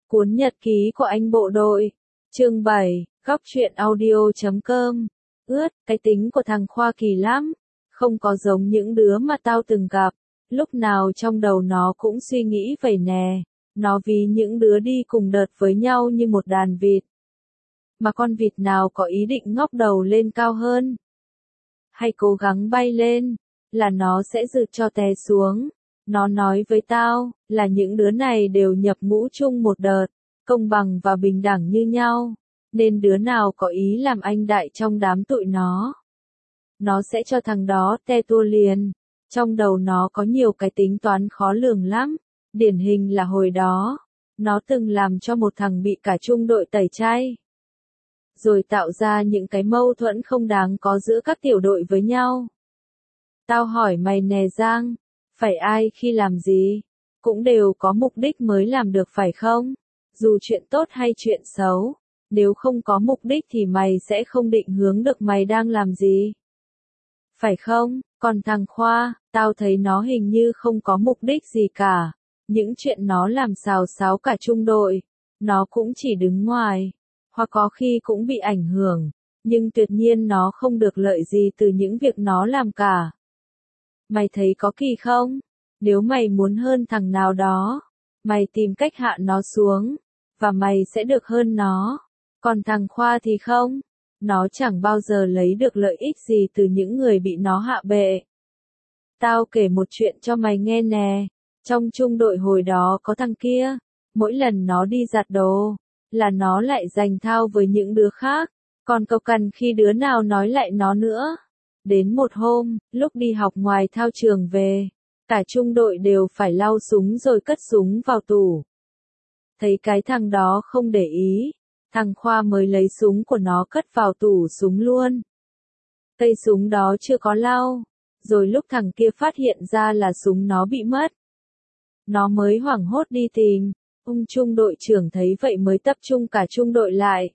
Cuốn nhật ký của anh bộ đội. Chương 7, góc truyện audio.com. Cái tính của thằng Khoa kỳ lắm. Không có giống những đứa mà tao từng gặp. Lúc nào trong đầu nó cũng suy nghĩ vậy nè. Nó ví những đứa đi cùng đợt với nhau như một đàn vịt. Mà con vịt nào có ý định ngóc đầu lên cao hơn, hay cố gắng bay lên, là nó sẽ rực cho té xuống. Nó nói với tao, là những đứa này đều nhập ngũ chung một đợt, công bằng và bình đẳng như nhau, nên đứa nào có ý làm anh đại trong đám tụi nó sẽ cho thằng đó te tua liền. Trong đầu nó có nhiều cái tính toán khó lường lắm, điển hình là hồi đó, nó từng làm cho một thằng bị cả trung đội tẩy chay, rồi tạo ra những cái mâu thuẫn không đáng có giữa các tiểu đội với nhau. Tao hỏi mày nè Giang, phải ai khi làm gì, cũng đều có mục đích mới làm được phải không? Dù chuyện tốt hay chuyện xấu, nếu không có mục đích thì mày sẽ không định hướng được mày đang làm gì. Phải không? Còn thằng Khoa, tao thấy nó hình như không có mục đích gì cả. Những chuyện nó làm xào xáo cả trung đội, nó cũng chỉ đứng ngoài, hoặc có khi cũng bị ảnh hưởng, nhưng tuyệt nhiên nó không được lợi gì từ những việc nó làm cả. Mày thấy có kỳ không? Nếu mày muốn hơn thằng nào đó, mày tìm cách hạ nó xuống, và mày sẽ được hơn nó. Còn thằng Khoa thì không, nó chẳng bao giờ lấy được lợi ích gì từ những người bị nó hạ bệ. Tao kể một chuyện cho mày nghe nè, trong trung đội hồi đó có thằng kia, mỗi lần nó đi giặt đồ, là nó lại giành thao với những đứa khác, còn cau cằn khi đứa nào nói lại nó nữa. Đến một hôm, lúc đi học ngoài thao trường về, cả trung đội đều phải lau súng rồi cất súng vào tủ. Thấy cái thằng đó không để ý, thằng Khoa mới lấy súng của nó cất vào tủ súng luôn. Cây súng đó chưa có lau, rồi lúc thằng kia phát hiện ra là súng nó bị mất, nó mới hoảng hốt đi tìm. Ông trung đội trưởng thấy vậy mới tập trung cả trung đội lại,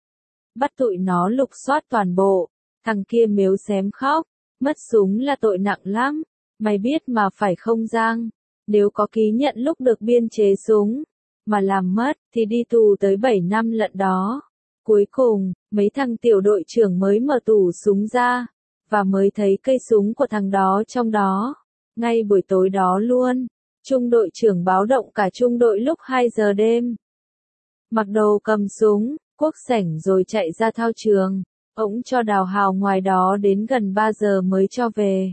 bắt tụi nó lục soát toàn bộ. Thằng kia mếu xém khóc, mất súng là tội nặng lắm, mày biết mà phải không Giang? Nếu có ký nhận lúc được biên chế súng, mà làm mất, thì đi tù tới 7 năm lận đó. Cuối cùng, mấy thằng tiểu đội trưởng mới mở tủ súng ra, và mới thấy cây súng của thằng đó trong đó. Ngay buổi tối đó luôn, trung đội trưởng báo động cả trung đội lúc 2 giờ đêm. Mặc đồ cầm súng, cuốc sẻng rồi chạy ra thao trường. Ổng cho đào hào ngoài đó đến gần 3 giờ mới cho về.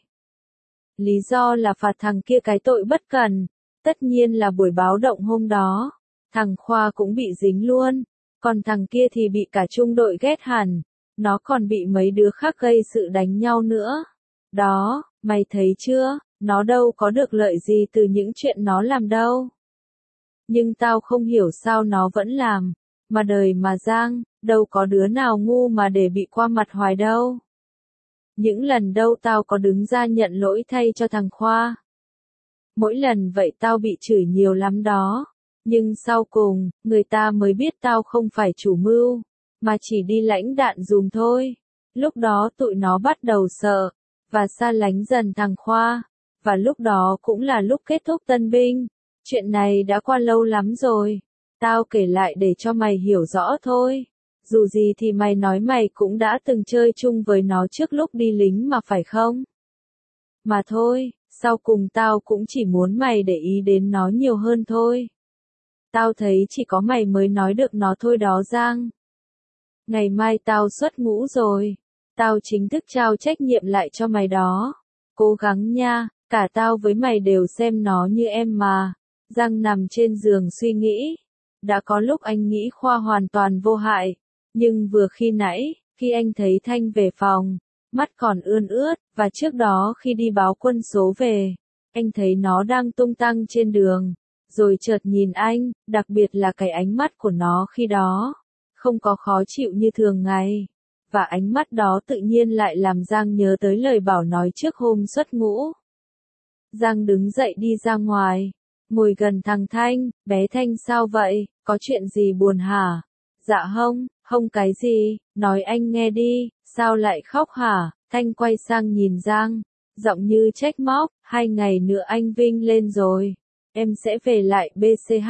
Lý do là phạt thằng kia cái tội bất cần. Tất nhiên là buổi báo động hôm đó, thằng Khoa cũng bị dính luôn. Còn thằng kia thì bị cả trung đội ghét hẳn. Nó còn bị mấy đứa khác gây sự đánh nhau nữa. Đó, mày thấy chưa, nó đâu có được lợi gì từ những chuyện nó làm đâu. Nhưng tao không hiểu sao nó vẫn làm. Mà đời mà Giang, đâu có đứa nào ngu mà để bị qua mặt hoài đâu. Những lần đâu tao có đứng ra nhận lỗi thay cho thằng Khoa. Mỗi lần vậy tao bị chửi nhiều lắm đó. Nhưng sau cùng, người ta mới biết tao không phải chủ mưu, mà chỉ đi lãnh đạn dùm thôi. Lúc đó tụi nó bắt đầu sợ, và xa lánh dần thằng Khoa. Và lúc đó cũng là lúc kết thúc tân binh. Chuyện này đã qua lâu lắm rồi. Tao kể lại để cho mày hiểu rõ thôi. Dù gì thì mày nói mày cũng đã từng chơi chung với nó trước lúc đi lính mà phải không? Mà thôi, sau cùng tao cũng chỉ muốn mày để ý đến nó nhiều hơn thôi. Tao thấy chỉ có mày mới nói được nó thôi đó Giang. Ngày mai tao xuất ngũ rồi. Tao chính thức trao trách nhiệm lại cho mày đó. Cố gắng nha, cả tao với mày đều xem nó như em mà. Giang nằm trên giường suy nghĩ. Đã có lúc anh nghĩ Khoa hoàn toàn vô hại, nhưng vừa khi nãy, khi anh thấy Thanh về phòng, mắt còn ươn ướt, và trước đó khi đi báo quân số về, anh thấy nó đang tung tăng trên đường, rồi chợt nhìn anh, đặc biệt là cái ánh mắt của nó khi đó, không có khó chịu như thường ngày, và ánh mắt đó tự nhiên lại làm Giang nhớ tới lời bảo nói trước hôm xuất ngũ. Giang đứng dậy đi ra ngoài. Ngồi gần thằng Thanh, bé Thanh sao vậy, có chuyện gì buồn hả? Dạ không cái gì, nói anh nghe đi, sao lại khóc hả? Thanh quay sang nhìn Giang, giọng như trách móc, 2 ngày nữa anh Vinh lên rồi, em sẽ về lại BCH,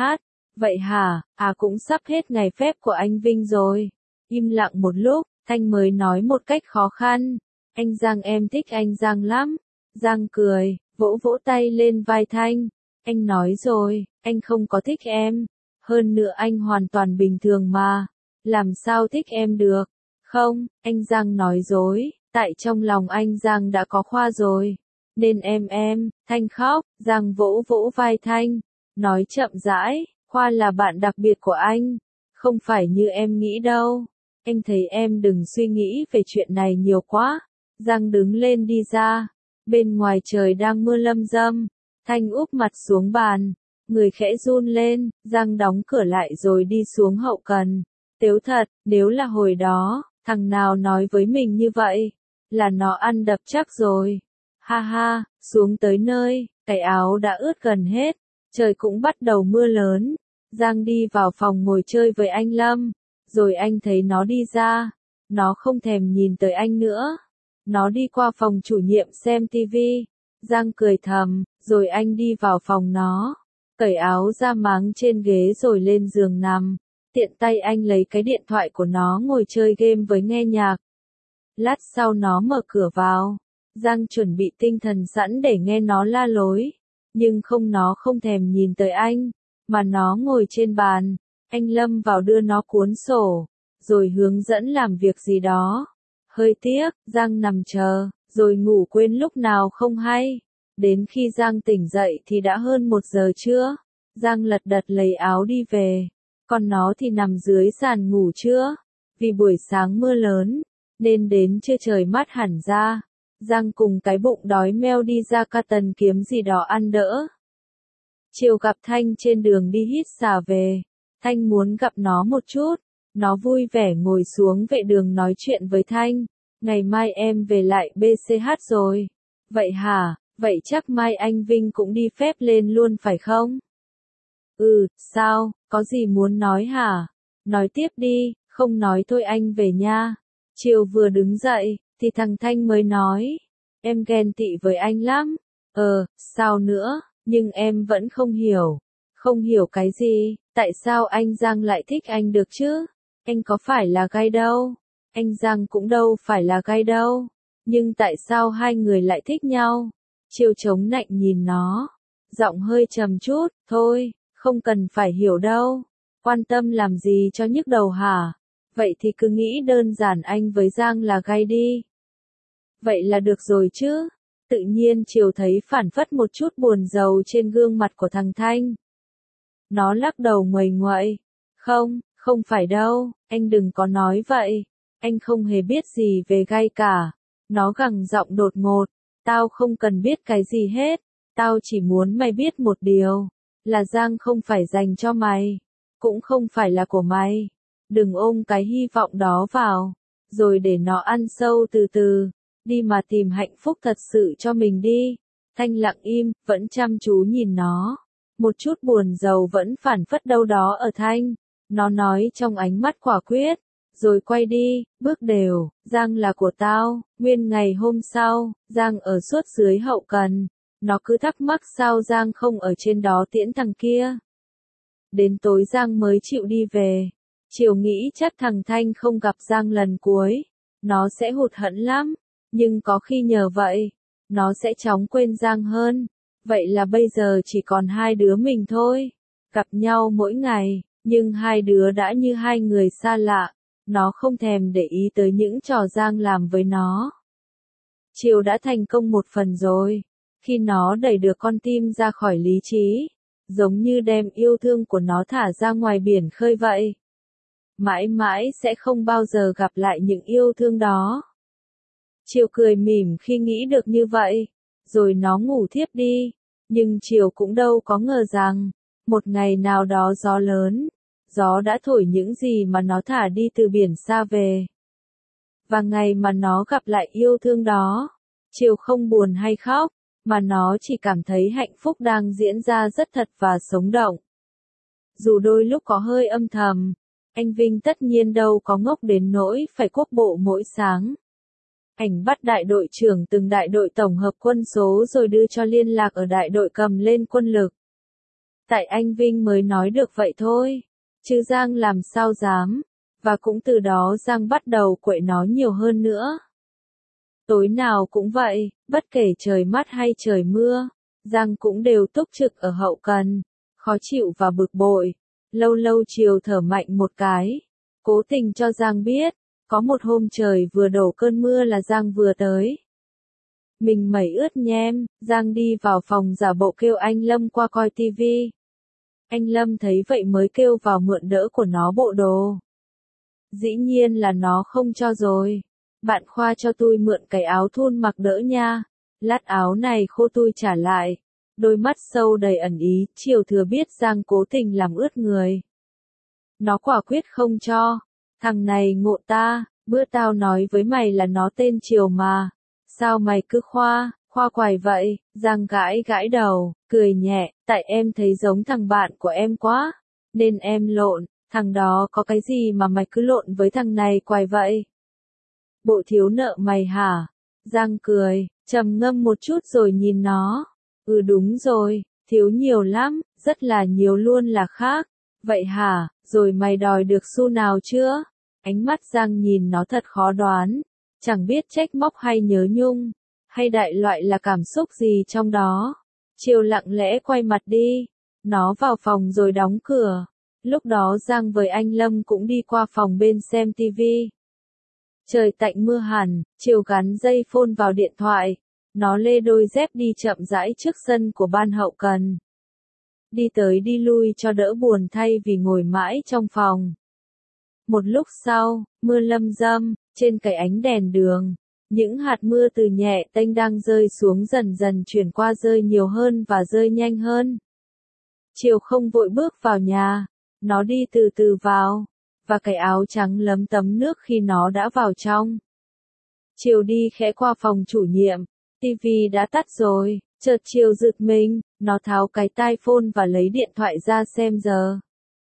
Vậy hả, cũng sắp hết ngày phép của anh Vinh rồi. Im lặng một lúc, Thanh mới nói một cách khó khăn. Anh Giang, em thích anh Giang lắm. Giang cười, vỗ vỗ tay lên vai Thanh. Anh nói rồi, anh không có thích em. Hơn nữa anh hoàn toàn bình thường mà. Làm sao thích em được? Không, anh Giang nói dối. Tại trong lòng anh Giang đã có Khoa rồi. Nên em, Thanh khóc. Giang vỗ vỗ vai Thanh. Nói chậm rãi, Khoa là bạn đặc biệt của anh. Không phải như em nghĩ đâu. Anh thấy em đừng suy nghĩ về chuyện này nhiều quá. Giang đứng lên đi ra. Bên ngoài trời đang mưa lâm dâm. Thanh úp mặt xuống bàn. Người khẽ run lên. Giang đóng cửa lại rồi đi xuống hậu cần. Tếu thật, nếu là hồi đó, thằng nào nói với mình như vậy, là nó ăn đập chắc rồi. Ha ha, xuống tới nơi, cái áo đã ướt gần hết. Trời cũng bắt đầu mưa lớn. Giang đi vào phòng ngồi chơi với anh Lâm. Rồi anh thấy nó đi ra. Nó không thèm nhìn tới anh nữa. Nó đi qua phòng chủ nhiệm xem tivi. Giang cười thầm, rồi anh đi vào phòng nó. Cởi áo ra máng trên ghế rồi lên giường nằm. Tiện tay anh lấy cái điện thoại của nó ngồi chơi game với nghe nhạc. Lát sau nó mở cửa vào. Giang chuẩn bị tinh thần sẵn để nghe nó la lối. Nhưng nó không thèm nhìn tới anh. Mà nó ngồi trên bàn. Anh Lâm vào đưa nó cuốn sổ. Rồi hướng dẫn làm việc gì đó. Hơi tiếc, Giang nằm chờ. Rồi ngủ quên lúc nào không hay. Đến khi Giang tỉnh dậy thì đã hơn 1 giờ trưa. Giang lật đật lấy áo đi về. Còn nó thì nằm dưới sàn ngủ trưa. Vì buổi sáng mưa lớn, nên đến trưa trời mát hẳn ra. Giang cùng cái bụng đói meo đi ra Carton kiếm gì đó ăn đỡ. Chiều gặp Thanh trên đường đi hít xà về. Thanh muốn gặp nó một chút. Nó vui vẻ ngồi xuống vệ đường nói chuyện với Thanh. Ngày mai em về lại BCH rồi. Vậy hả, vậy chắc mai anh Vinh cũng đi phép lên luôn phải không? Sao, có gì muốn nói hả? Nói tiếp đi, không nói thôi anh về nha. Chiều vừa đứng dậy, thì thằng Thanh mới nói. Em ghen tị với anh lắm. Sao nữa, nhưng em vẫn không hiểu. Không hiểu cái gì, tại sao anh Giang lại thích anh được chứ? Anh có phải là gay đâu. Anh Giang cũng đâu phải là gay đâu. Nhưng tại sao hai người lại thích nhau? Chiều chống nạnh nhìn nó. Giọng hơi trầm chút, thôi, không cần phải hiểu đâu. Quan tâm làm gì cho nhức đầu hả? Vậy thì cứ nghĩ đơn giản anh với Giang là gay đi. Vậy là được rồi chứ. Tự nhiên Chiều thấy phản phất một chút buồn rầu trên gương mặt của thằng Thanh. Nó lắc đầu nguầy nguậy. Không phải đâu, anh đừng có nói vậy. Anh không hề biết gì về gay cả. Nó gằn giọng đột ngột. Tao không cần biết cái gì hết. Tao chỉ muốn mày biết một điều. Là Giang không phải dành cho mày. Cũng không phải là của mày. Đừng ôm cái hy vọng đó vào. Rồi để nó ăn sâu từ từ. Đi mà tìm hạnh phúc thật sự cho mình đi. Thanh lặng im, vẫn chăm chú nhìn nó. Một chút buồn rầu vẫn phản phất đâu đó ở Thanh. Nó nói trong ánh mắt quả quyết. Rồi quay đi, bước đều. Giang là của tao. Nguyên ngày hôm sau, Giang ở suốt dưới hậu cần. Nó cứ thắc mắc sao Giang không ở trên đó tiễn thằng kia. Đến tối Giang mới chịu đi về. Chiều nghĩ chắc thằng Thanh không gặp Giang lần cuối. Nó sẽ hụt hẫng lắm. Nhưng có khi nhờ vậy, nó sẽ chóng quên Giang hơn. Vậy là bây giờ chỉ còn hai đứa mình thôi. Gặp nhau mỗi ngày, nhưng hai đứa đã như hai người xa lạ. Nó không thèm để ý tới những trò Giang làm với nó. Chiều đã thành công một phần rồi. Khi nó đẩy được con tim ra khỏi lý trí. Giống như đem yêu thương của nó thả ra ngoài biển khơi vậy. Mãi mãi sẽ không bao giờ gặp lại những yêu thương đó. Chiều cười mỉm khi nghĩ được như vậy. Rồi nó ngủ thiếp đi. Nhưng Chiều cũng đâu có ngờ rằng, một ngày nào đó gió lớn, gió đã thổi những gì mà nó thả đi từ biển xa về. Và ngày mà nó gặp lại yêu thương đó, Chiều không buồn hay khóc, mà nó chỉ cảm thấy hạnh phúc đang diễn ra rất thật và sống động. Dù đôi lúc có hơi âm thầm, anh Vinh tất nhiên đâu có ngốc đến nỗi phải quốc bộ mỗi sáng. Ảnh bắt đại đội trưởng từng đại đội tổng hợp quân số rồi đưa cho liên lạc ở đại đội cầm lên quân lực. Tại anh Vinh mới nói được vậy thôi. Chứ Giang làm sao dám. Và cũng từ đó Giang bắt đầu quậy nó nhiều hơn nữa. Tối nào cũng vậy, bất kể trời mát hay trời mưa, Giang cũng đều túc trực ở hậu cần, khó chịu và bực bội. Lâu lâu chiều thở mạnh một cái, cố tình cho Giang biết, có một hôm trời vừa đổ cơn mưa là Giang vừa tới. Mình mẩy ướt nhem, Giang đi vào phòng giả bộ kêu anh Lâm qua coi tivi. Anh Lâm thấy vậy mới kêu vào mượn đỡ của nó bộ đồ. Dĩ nhiên là nó không cho rồi. Bạn Khoa cho tôi mượn cái áo thun mặc đỡ nha. Lát áo này khô tôi trả lại. Đôi mắt sâu đầy ẩn ý, Chiều thừa biết Giang cố tình làm ướt người. Nó quả quyết không cho. Thằng này ngộ ta, bữa tao nói với mày là nó tên Chiều mà. Sao mày cứ khoa quài vậy? Giang gãi gãi đầu, cười nhẹ, tại em thấy giống thằng bạn của em quá. Nên em lộn, thằng đó có cái gì mà mày cứ lộn với thằng này quài vậy? Bộ thiếu nợ mày hả? Giang cười, trầm ngâm một chút rồi nhìn nó. Ừ đúng rồi, thiếu nhiều lắm, rất là nhiều luôn là khác. Vậy hả, rồi mày đòi được xu nào chưa? Ánh mắt Giang nhìn nó thật khó đoán, chẳng biết trách móc hay nhớ nhung, hay đại loại là cảm xúc gì trong đó. Chiều lặng lẽ quay mặt đi, nó vào phòng rồi đóng cửa. Lúc đó Giang với anh Lâm cũng đi qua phòng bên xem tivi. Trời tạnh mưa hẳn, Chiều gắn dây phone vào điện thoại. Nó lê đôi dép đi chậm rãi trước sân của ban hậu cần. Đi tới đi lui cho đỡ buồn thay vì ngồi mãi trong phòng. Một lúc sau, mưa lâm râm, trên cái ánh đèn đường. Những hạt mưa từ nhẹ tênh đang rơi xuống dần dần chuyển qua rơi nhiều hơn và rơi nhanh hơn. Chiều không vội bước vào nhà. Nó đi từ từ vào. Và cái áo trắng lấm tấm nước khi nó đã vào trong. Chiều đi khẽ qua phòng chủ nhiệm. Tivi đã tắt rồi, chợt Chiều giật mình, nó tháo cái tai phone và lấy điện thoại ra xem giờ.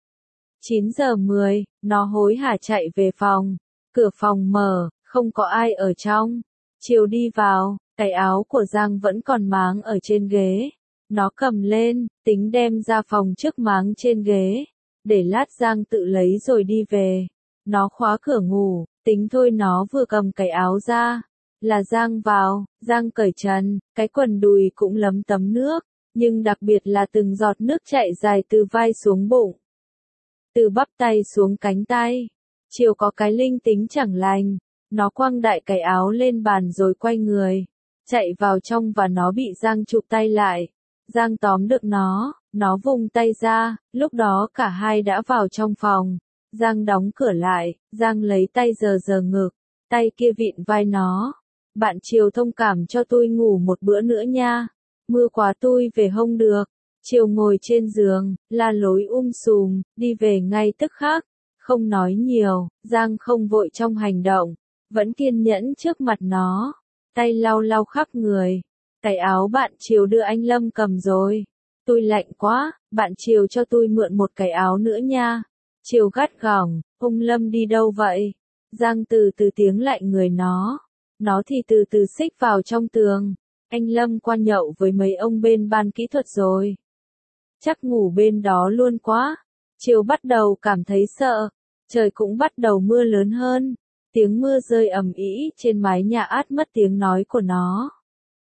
9 giờ 10, nó hối hả chạy về phòng. Cửa phòng mở, không có ai ở trong. Chiều đi vào, cái áo của Giang vẫn còn máng ở trên ghế. Nó cầm lên, tính đem ra phòng trước máng trên ghế. Để lát Giang tự lấy rồi đi về. Nó khóa cửa ngủ, tính thôi nó vừa cầm cái áo ra. Là Giang vào, Giang cởi trần, cái quần đùi cũng lấm tấm nước, nhưng đặc biệt là từng giọt nước chảy dài từ vai xuống bụng. Từ bắp tay xuống cánh tay. Chiều có cái linh tính chẳng lành, nó quăng đại cái áo lên bàn rồi quay người. Chạy vào trong và nó bị Giang chụp tay lại. Giang tóm được nó vùng tay ra, lúc đó cả hai đã vào trong phòng. Giang đóng cửa lại, Giang lấy tay giở ngực, tay kia vịn vai nó. Bạn Chiều thông cảm cho tôi ngủ một bữa nữa nha. Mưa quá tôi về không được. Chiều ngồi trên giường, la lối sùm, đi về ngay tức khắc. Không nói nhiều, Giang không vội trong hành động. Vẫn kiên nhẫn trước mặt nó. Tay lau lau khắp người. Cái áo bạn Chiều đưa anh Lâm cầm rồi. Tôi lạnh quá, bạn Chiều cho tôi mượn một cái áo nữa nha. Chiều gắt gỏng, ông Lâm đi đâu vậy? Giang từ từ tiếng lại người nó. Nó thì từ từ xích vào trong tường. Anh Lâm qua nhậu với mấy ông bên ban kỹ thuật rồi. Chắc ngủ bên đó luôn quá. Chiều bắt đầu cảm thấy sợ. Trời cũng bắt đầu mưa lớn hơn. Tiếng mưa rơi ầm ĩ trên mái nhà át mất tiếng nói của nó.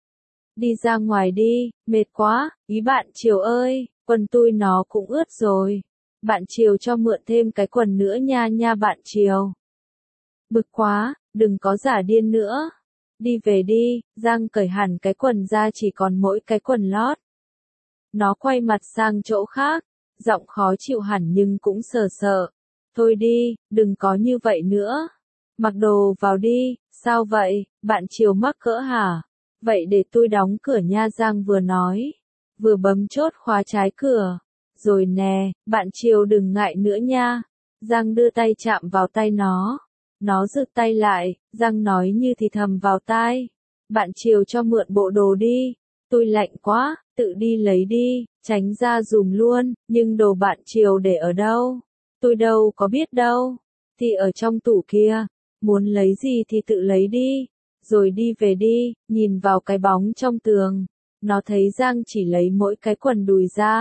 Đi ra ngoài đi, mệt quá, ý bạn Chiều ơi, quần tôi nó cũng ướt rồi. Bạn Chiều cho mượn thêm cái quần nữa nha bạn Chiều. Bực quá, đừng có giả điên nữa. Đi về đi, Giang cởi hẳn cái quần ra chỉ còn mỗi cái quần lót. Nó quay mặt sang chỗ khác, giọng khó chịu hẳn nhưng cũng sợ. Thôi đi, đừng có như vậy nữa. Mặc đồ vào đi, sao vậy, bạn Chiều mắc cỡ hả? Vậy để tôi đóng cửa nha Giang vừa nói. Vừa bấm chốt khóa trái cửa. Rồi nè, bạn Chiều đừng ngại nữa nha. Giang đưa tay chạm vào tay nó. Nó giựt tay lại, Giang nói như thì thầm vào tai. Bạn Chiều cho mượn bộ đồ đi. Tôi lạnh quá, tự đi lấy đi, tránh ra dùm luôn, nhưng đồ bạn Chiều để ở đâu? Tôi đâu có biết đâu. Thì ở trong tủ kia. Muốn lấy gì thì tự lấy đi. Rồi đi về đi, nhìn vào cái bóng trong tường. Nó thấy Giang chỉ lấy mỗi cái quần đùi ra.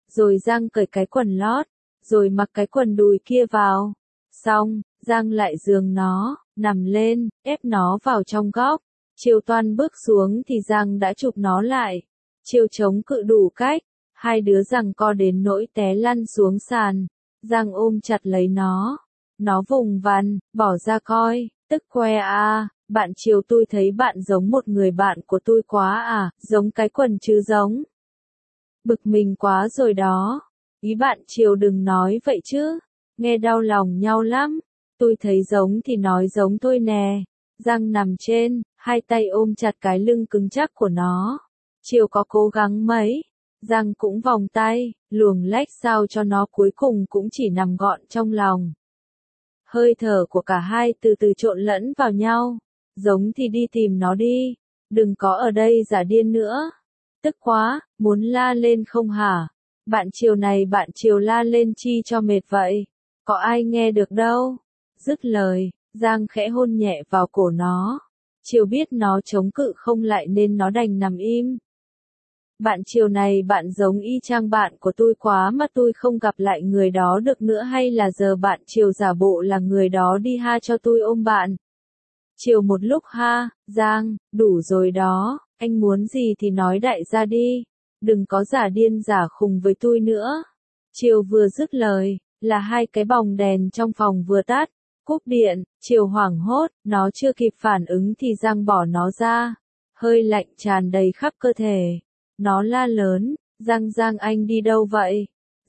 rồi Giang cởi cái quần lót, rồi mặc cái quần đùi kia vào. Xong, Giang lại giường nó, nằm lên, ép nó vào trong góc. Chiều toan bước xuống thì Giang đã chụp nó lại. Chiều chống cự đủ cách, hai đứa giằng co đến nỗi té lăn xuống sàn. Giang ôm chặt lấy nó. Nó vùng vằng, bỏ ra coi, tức que à, bạn Chiều tôi thấy bạn giống một người bạn của tôi quá à, giống cái quần chứ giống. Bực mình quá rồi đó. Ý bạn Chiều đừng nói vậy chứ, nghe đau lòng nhau lắm. Tôi thấy giống thì nói giống thôi nè. Giang nằm trên, hai tay ôm chặt cái lưng cứng chắc của nó. Chiều có cố gắng mấy, Giang cũng vòng tay, luồng lách sao cho nó cuối cùng cũng chỉ nằm gọn trong lòng. Hơi thở của cả hai từ từ trộn lẫn vào nhau. Giống thì đi tìm nó đi, đừng có ở đây giả điên nữa. Tức quá, muốn la lên không hả? Bạn Chiều này bạn Chiều la lên chi cho mệt vậy? Có ai nghe được đâu. Dứt lời, Giang khẽ hôn nhẹ vào cổ nó. Chiều biết nó chống cự không lại nên nó đành nằm im. Bạn Chiều này bạn giống y chang bạn của tôi quá mà tôi không gặp lại người đó được nữa, hay là giờ bạn Chiều giả bộ là người đó đi ha cho tôi ôm bạn. Chiều một lúc ha, Giang, đủ rồi đó, anh muốn gì thì nói đại ra đi, đừng có giả điên giả khùng với tôi nữa. Chiều vừa dứt lời, là hai cái bóng đèn trong phòng vừa tắt, cúp điện. Chiều hoảng hốt, nó chưa kịp phản ứng thì Giang bỏ nó ra, hơi lạnh tràn đầy khắp cơ thể. Nó la lớn, Giang anh đi đâu vậy?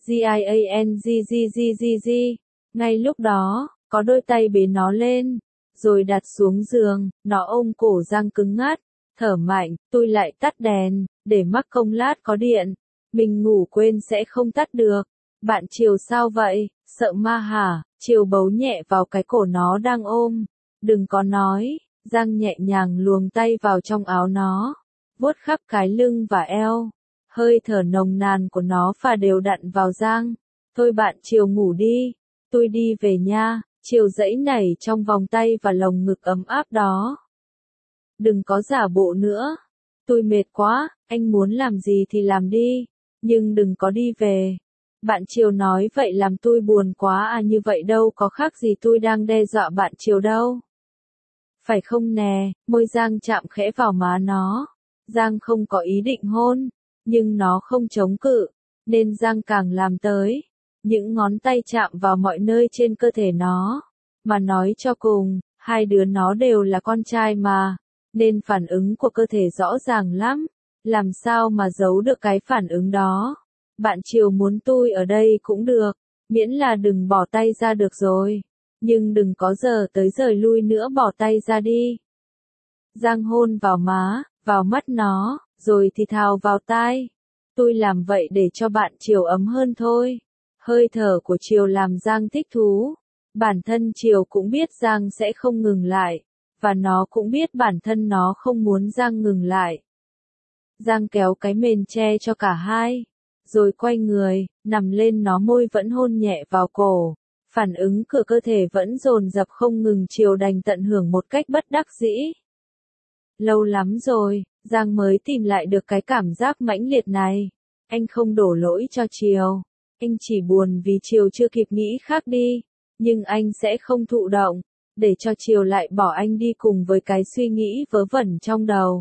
Giang. Ngay lúc đó, có đôi tay bế nó lên, rồi đặt xuống giường, nó ôm cổ Giang cứng ngắc, thở mạnh, tôi lại tắt đèn, để mắc công lát có điện. Mình ngủ quên sẽ không tắt được. Bạn Chiều sao vậy, sợ ma hả? Chiều bấu nhẹ vào cái cổ nó đang ôm. Đừng có nói. Giang nhẹ nhàng luồng tay vào trong áo nó, vuốt khắp cái lưng và eo. Hơi thở nồng nàn của nó phả đều đặn vào Giang. Thôi bạn Chiều ngủ đi, tôi đi về nha. Chiều giãy nảy trong vòng tay và lồng ngực ấm áp đó. Đừng có giả bộ nữa. Tôi mệt quá, anh muốn làm gì thì làm đi, nhưng đừng có đi về. Bạn Chiều nói vậy làm tôi buồn quá à, như vậy đâu có khác gì tôi đang đe dọa bạn Chiều đâu. Phải không nè, môi Giang chạm khẽ vào má nó. Giang không có ý định hôn, nhưng nó không chống cự, nên Giang càng làm tới. Những ngón tay chạm vào mọi nơi trên cơ thể nó. Mà nói cho cùng, hai đứa nó đều là con trai mà, nên phản ứng của cơ thể rõ ràng lắm. Làm sao mà giấu được cái phản ứng đó. Bạn Chiều muốn tôi ở đây cũng được, miễn là đừng bỏ tay ra được rồi. Nhưng đừng có giờ tới giờ lui nữa, bỏ tay ra đi. Giang hôn vào má, vào mắt nó, rồi thì thào vào tai. Tôi làm vậy để cho bạn Chiều ấm hơn thôi. Hơi thở của Chiều làm Giang thích thú. Bản thân Chiều cũng biết Giang sẽ không ngừng lại, và nó cũng biết bản thân nó không muốn Giang ngừng lại. Giang kéo cái mền che cho cả hai, rồi quay người, nằm lên nó, môi vẫn hôn nhẹ vào cổ. Phản ứng của cơ thể vẫn dồn dập không ngừng, Chiều đành tận hưởng một cách bất đắc dĩ. Lâu lắm rồi, Giang mới tìm lại được cái cảm giác mãnh liệt này. Anh không đổ lỗi cho Chiều. Anh chỉ buồn vì Chiều chưa kịp nghĩ khác đi. Nhưng anh sẽ không thụ động, để cho Chiều lại bỏ anh đi cùng với cái suy nghĩ vớ vẩn trong đầu.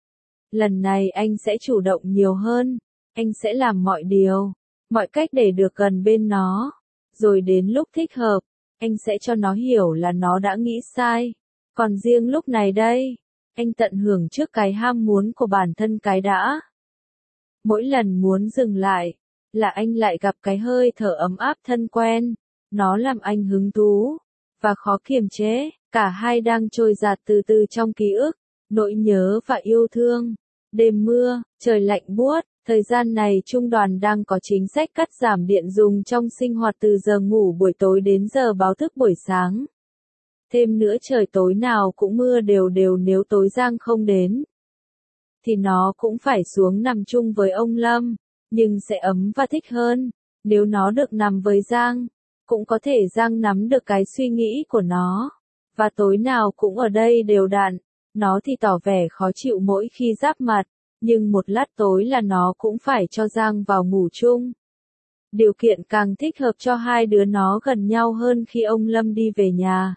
Lần này anh sẽ chủ động nhiều hơn. Anh sẽ làm mọi điều, mọi cách để được gần bên nó. Rồi đến lúc thích hợp, anh sẽ cho nó hiểu là nó đã nghĩ sai. Còn riêng lúc này đây, anh tận hưởng trước cái ham muốn của bản thân cái đã. Mỗi lần muốn dừng lại, là anh lại gặp cái hơi thở ấm áp thân quen. Nó làm anh hứng thú, và khó kiềm chế. Cả hai đang trôi dạt từ từ trong ký ức, nỗi nhớ và yêu thương. Đêm mưa, trời lạnh buốt. Thời gian này trung đoàn đang có chính sách cắt giảm điện dùng trong sinh hoạt từ giờ ngủ buổi tối đến giờ báo thức buổi sáng. Thêm nữa trời tối nào cũng mưa đều đều, nếu tối Giang không đến, thì nó cũng phải xuống nằm chung với ông Lâm, nhưng sẽ ấm và thích hơn. Nếu nó được nằm với Giang, cũng có thể Giang nắm được cái suy nghĩ của nó. Và tối nào cũng ở đây đều đặn, nó thì tỏ vẻ khó chịu mỗi khi giáp mặt. Nhưng một lát tối là nó cũng phải cho Giang vào ngủ chung. Điều kiện càng thích hợp cho hai đứa nó gần nhau hơn khi ông Lâm đi về nhà.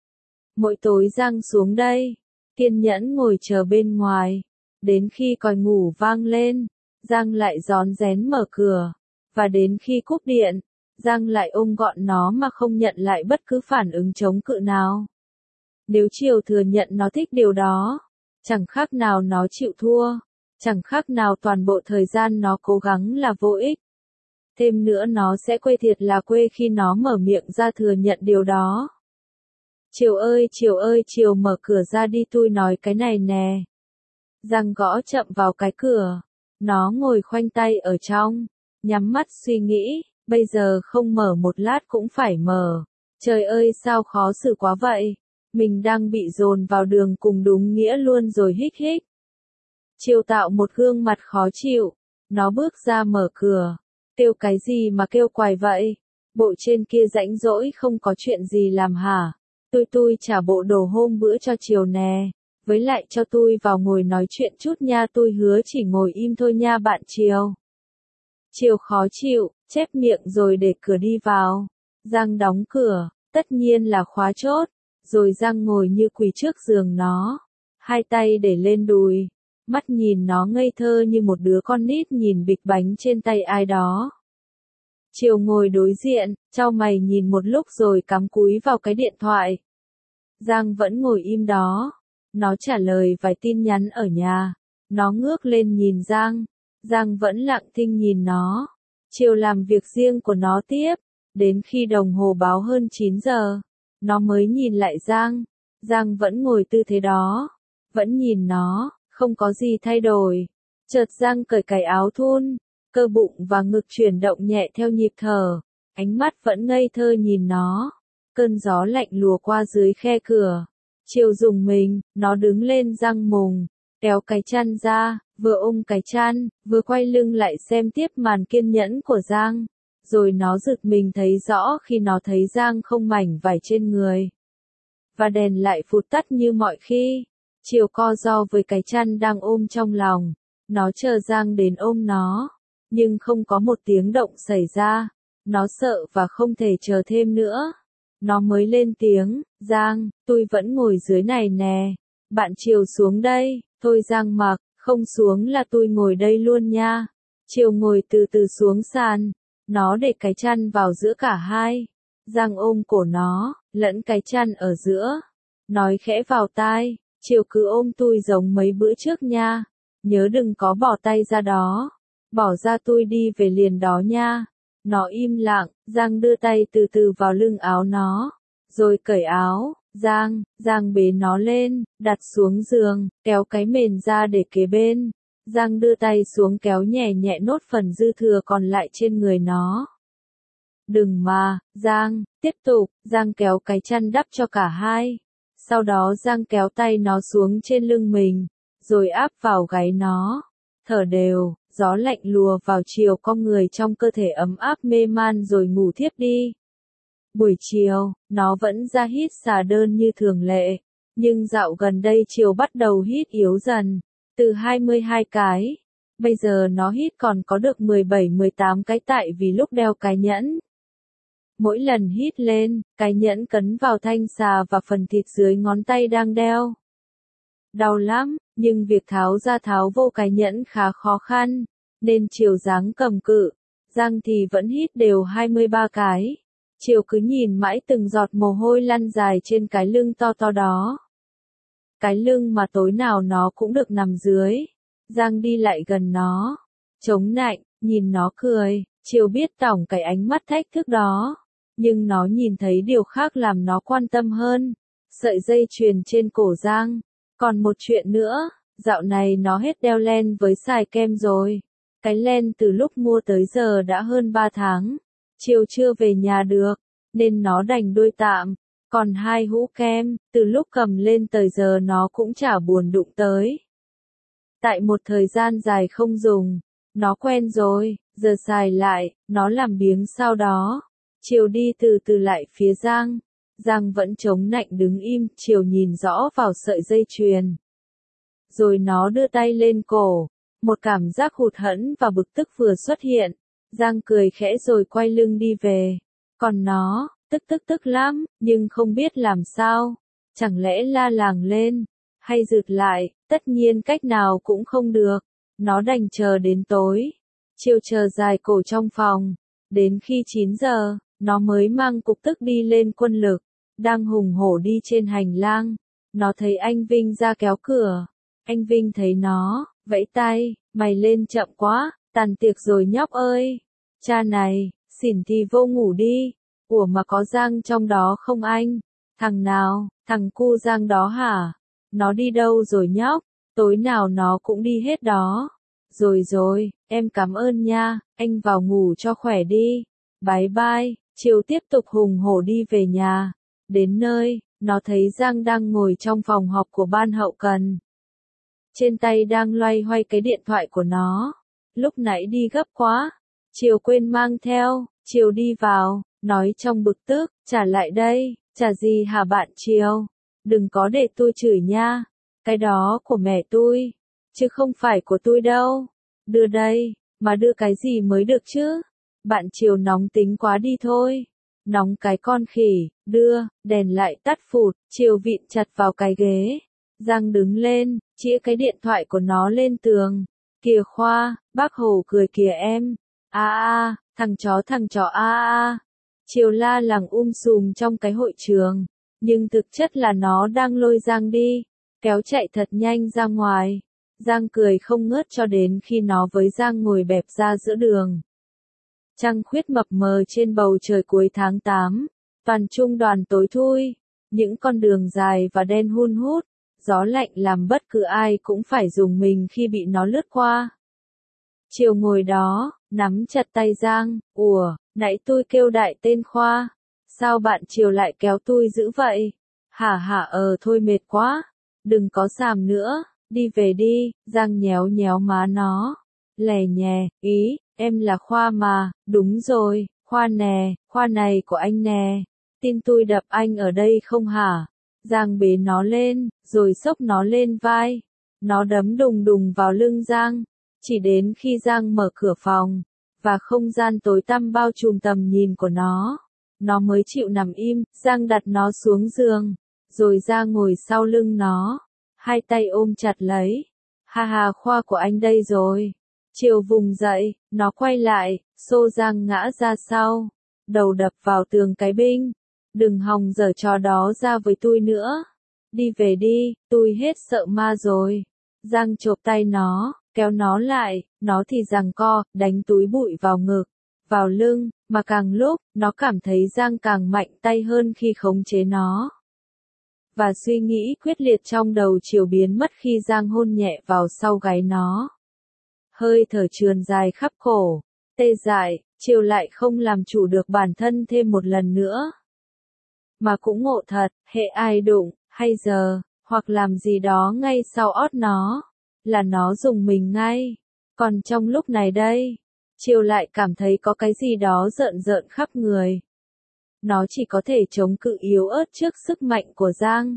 Mỗi tối Giang xuống đây, kiên nhẫn ngồi chờ bên ngoài, đến khi còi ngủ vang lên, Giang lại rón rén mở cửa, và đến khi cúp điện, Giang lại ôm gọn nó mà không nhận lại bất cứ phản ứng chống cự nào. Nếu Triều thừa nhận nó thích điều đó, chẳng khác nào nó chịu thua, chẳng khác nào toàn bộ thời gian nó cố gắng là vô ích. Thêm nữa nó sẽ quê thiệt là quê khi nó mở miệng ra thừa nhận điều đó. Triều ơi, Triều mở cửa ra đi, tôi nói cái này nè. Giang gõ chậm vào cái cửa. Nó ngồi khoanh tay ở trong, nhắm mắt suy nghĩ, bây giờ không mở một lát cũng phải mở. Trời ơi sao khó xử quá vậy, mình đang bị dồn vào đường cùng đúng nghĩa luôn rồi hích hích. Triều tạo một gương mặt khó chịu, nó bước ra mở cửa. Kêu cái gì mà kêu quài vậy? Bộ trên kia rãnh rỗi không có chuyện gì làm hả? Tôi trả bộ đồ hôm bữa cho Triều nè. Với lại cho tôi vào ngồi nói chuyện chút nha, tôi hứa chỉ ngồi im thôi nha bạn Triều. Triều khó chịu, chép miệng rồi để cửa đi vào. Giang đóng cửa, tất nhiên là khóa chốt. Rồi Giang ngồi như quỳ trước giường nó. Hai tay để lên đùi. Mắt nhìn nó ngây thơ như một đứa con nít nhìn bịch bánh trên tay ai đó. Triều ngồi đối diện, chau mày nhìn một lúc rồi cắm cúi vào cái điện thoại. Giang vẫn ngồi im đó. Nó trả lời vài tin nhắn ở nhà. Nó ngước lên nhìn Giang. Giang vẫn lặng thinh nhìn nó. Triều làm việc riêng của nó tiếp. Đến khi đồng hồ báo hơn 9 giờ, nó mới nhìn lại Giang. Giang vẫn ngồi tư thế đó. Vẫn nhìn nó, không có gì thay đổi. Chợt Giang cởi cái áo thun. Cơ bụng và ngực chuyển động nhẹ theo nhịp thở. Ánh mắt vẫn ngây thơ nhìn nó. Cơn gió lạnh lùa qua dưới khe cửa. Triều dùng mình, nó đứng lên Giang mùng, kéo cái chăn ra, vừa ôm cái chăn, vừa quay lưng lại xem tiếp màn kiên nhẫn của Giang. Rồi nó giật mình thấy rõ khi nó thấy Giang không mảnh vải trên người. Và đèn lại phụt tắt như mọi khi. Triều co ro với cái chăn đang ôm trong lòng. Nó chờ Giang đến ôm nó. Nhưng không có một tiếng động xảy ra. Nó sợ và không thể chờ thêm nữa. Nó mới lên tiếng, Giang, tôi vẫn ngồi dưới này nè. Bạn Triều xuống đây. Thôi Giang mặc, không xuống là tôi ngồi đây luôn nha. Triều ngồi từ từ xuống sàn. Nó để cái chăn vào giữa cả hai. Giang ôm cổ nó, lẫn cái chăn ở giữa. Nói khẽ vào tai, Triều cứ ôm tôi giống mấy bữa trước nha. Nhớ đừng có bỏ tay ra đó. Bỏ ra tôi đi về liền đó nha. Nó im lặng, Giang đưa tay từ từ vào lưng áo nó. Rồi cởi áo, Giang bế nó lên, đặt xuống giường, kéo cái mền ra để kế bên. Giang đưa tay xuống kéo nhẹ nhẹ nốt phần dư thừa còn lại trên người nó. Đừng mà, Giang, tiếp tục, Giang kéo cái chăn đắp cho cả hai. Sau đó Giang kéo tay nó xuống trên lưng mình, rồi áp vào gáy nó. Thở đều, gió lạnh lùa vào chiều con người trong cơ thể ấm áp mê man rồi ngủ thiếp đi. Buổi chiều, nó vẫn ra hít xà đơn như thường lệ. Nhưng dạo gần đây Triều bắt đầu hít yếu dần. Từ 22 cái. Bây giờ nó hít còn có được 17-18 cái tại vì lúc đeo cái nhẫn. Mỗi lần hít lên, cái nhẫn cấn vào thanh xà và phần thịt dưới ngón tay đang đeo. Đau lắm, nhưng việc tháo ra tháo vô cái nhẫn khá khó khăn. Nên Triều dáng cầm cự. Giang thì vẫn hít đều 23 cái. Triều cứ nhìn mãi từng giọt mồ hôi lăn dài trên cái lưng to to đó. Cái lưng mà tối nào nó cũng được nằm dưới. Giang đi lại gần nó. Chống nạnh, nhìn nó cười. Triều biết tỏng cái ánh mắt thách thức đó. Nhưng nó nhìn thấy điều khác làm nó quan tâm hơn. Sợi dây chuyền trên cổ Giang. Còn một chuyện nữa, dạo này nó hết đeo len với xài kem rồi. Cái len từ lúc mua tới giờ đã hơn 3 tháng. Triều chưa về nhà được, nên nó đành đuôi tạm. Còn hai hũ kem, từ lúc cầm lên tới giờ nó cũng chả buồn đụng tới. Tại một thời gian dài không dùng, nó quen rồi, giờ xài lại, nó làm biếng sau đó. Triều đi từ từ lại phía Giang. Giang vẫn chống nạnh đứng im, Triều nhìn rõ vào sợi dây chuyền. Rồi nó đưa tay lên cổ. Một cảm giác hụt hẫng và bực tức vừa xuất hiện. Giang cười khẽ rồi quay lưng đi về. Còn nó, tức lắm, nhưng không biết làm sao. Chẳng lẽ la làng lên, hay rụt lại, tất nhiên cách nào cũng không được. Nó đành chờ đến tối. Chiều chờ dài cổ trong phòng. Đến khi 9 giờ, nó mới mang cục tức đi lên quân lực. Đang hùng hổ đi trên hành lang. Nó thấy anh Vinh ra kéo cửa. Anh Vinh thấy nó, vẫy tay, mày lên chậm quá, tàn tiệc rồi nhóc ơi. Cha này, xỉn thì vô ngủ đi. Ủa mà có Giang trong đó không anh? Thằng nào, thằng cu Giang đó hả? Nó đi đâu rồi nhóc? Tối nào nó cũng đi hết đó. Rồi, em cảm ơn nha, anh vào ngủ cho khỏe đi. Bye bye, chiều tiếp tục hùng hổ đi về nhà. Đến nơi, nó thấy Giang đang ngồi trong phòng họp của ban hậu cần. Trên tay đang loay hoay cái điện thoại của nó. Lúc nãy đi gấp quá. Chiều quên mang theo, Chiều đi vào, nói trong bực tức, trả lại đây, trả gì hả bạn Chiều? Đừng có để tôi chửi nha. Cái đó của mẹ tôi, chứ không phải của tôi đâu. Đưa đây, mà đưa cái gì mới được chứ? Bạn Chiều nóng tính quá đi thôi. Nóng cái con khỉ, đưa, đèn lại tắt phụt, Chiều vịn chặt vào cái ghế. Giang đứng lên, chĩa cái điện thoại của nó lên tường. Kìa Khoa, bác Hồ cười kìa em. Thằng chó Chiều la làng sùm trong cái hội trường. Nhưng thực chất là nó đang lôi Giang đi, kéo chạy thật nhanh ra ngoài. Giang cười không ngớt cho đến khi nó với Giang ngồi bẹp ra giữa đường. Trăng khuyết mập mờ trên bầu trời cuối tháng 8, toàn trung đoàn tối thui, những con đường dài và đen hun hút, gió lạnh làm bất cứ ai cũng phải dùng mình khi bị nó lướt qua. Chiều ngồi đó, nắm chặt tay Giang, ủa, nãy tôi kêu đại tên Khoa, sao bạn Chiều lại kéo tôi dữ vậy? Hả thôi mệt quá, đừng có xàm nữa, đi về đi, Giang nhéo nhéo má nó, lè nhè, ý, em là Khoa mà, đúng rồi, Khoa nè, Khoa này của anh nè, tin tôi đập anh ở đây không hả? Giang bế nó lên, rồi xốc nó lên vai, nó đấm đùng đùng vào lưng Giang, chỉ đến khi Giang mở cửa phòng, và không gian tối tăm bao trùm tầm nhìn của nó mới chịu nằm im. Giang đặt nó xuống giường, rồi ra ngồi sau lưng nó, hai tay ôm chặt lấy. Ha, Khoa của anh đây rồi. Chiều vùng dậy, nó quay lại, xô Giang ngã ra sau, đầu đập vào tường cái binh. Đừng hòng giở trò đó ra với tôi nữa. Đi về đi, tôi hết sợ ma rồi. Giang chộp tay nó, kéo nó lại, nó thì giằng co, đánh túi bụi vào ngực, vào lưng, mà càng lúc, nó cảm thấy Giang càng mạnh tay hơn khi khống chế nó. Và suy nghĩ quyết liệt trong đầu Chiều biến mất khi Giang hôn nhẹ vào sau gáy nó. Hơi thở trườn dài khắp cổ, tê dại, Chiều lại không làm chủ được bản thân thêm một lần nữa. Mà cũng ngộ thật, hệ ai đụng, hay giờ, hoặc làm gì đó ngay sau ót nó, là nó dùng mình ngay. Còn trong lúc này đây, Chiều lại cảm thấy có cái gì đó rợn khắp người. Nó chỉ có thể chống cự yếu ớt trước sức mạnh của Giang.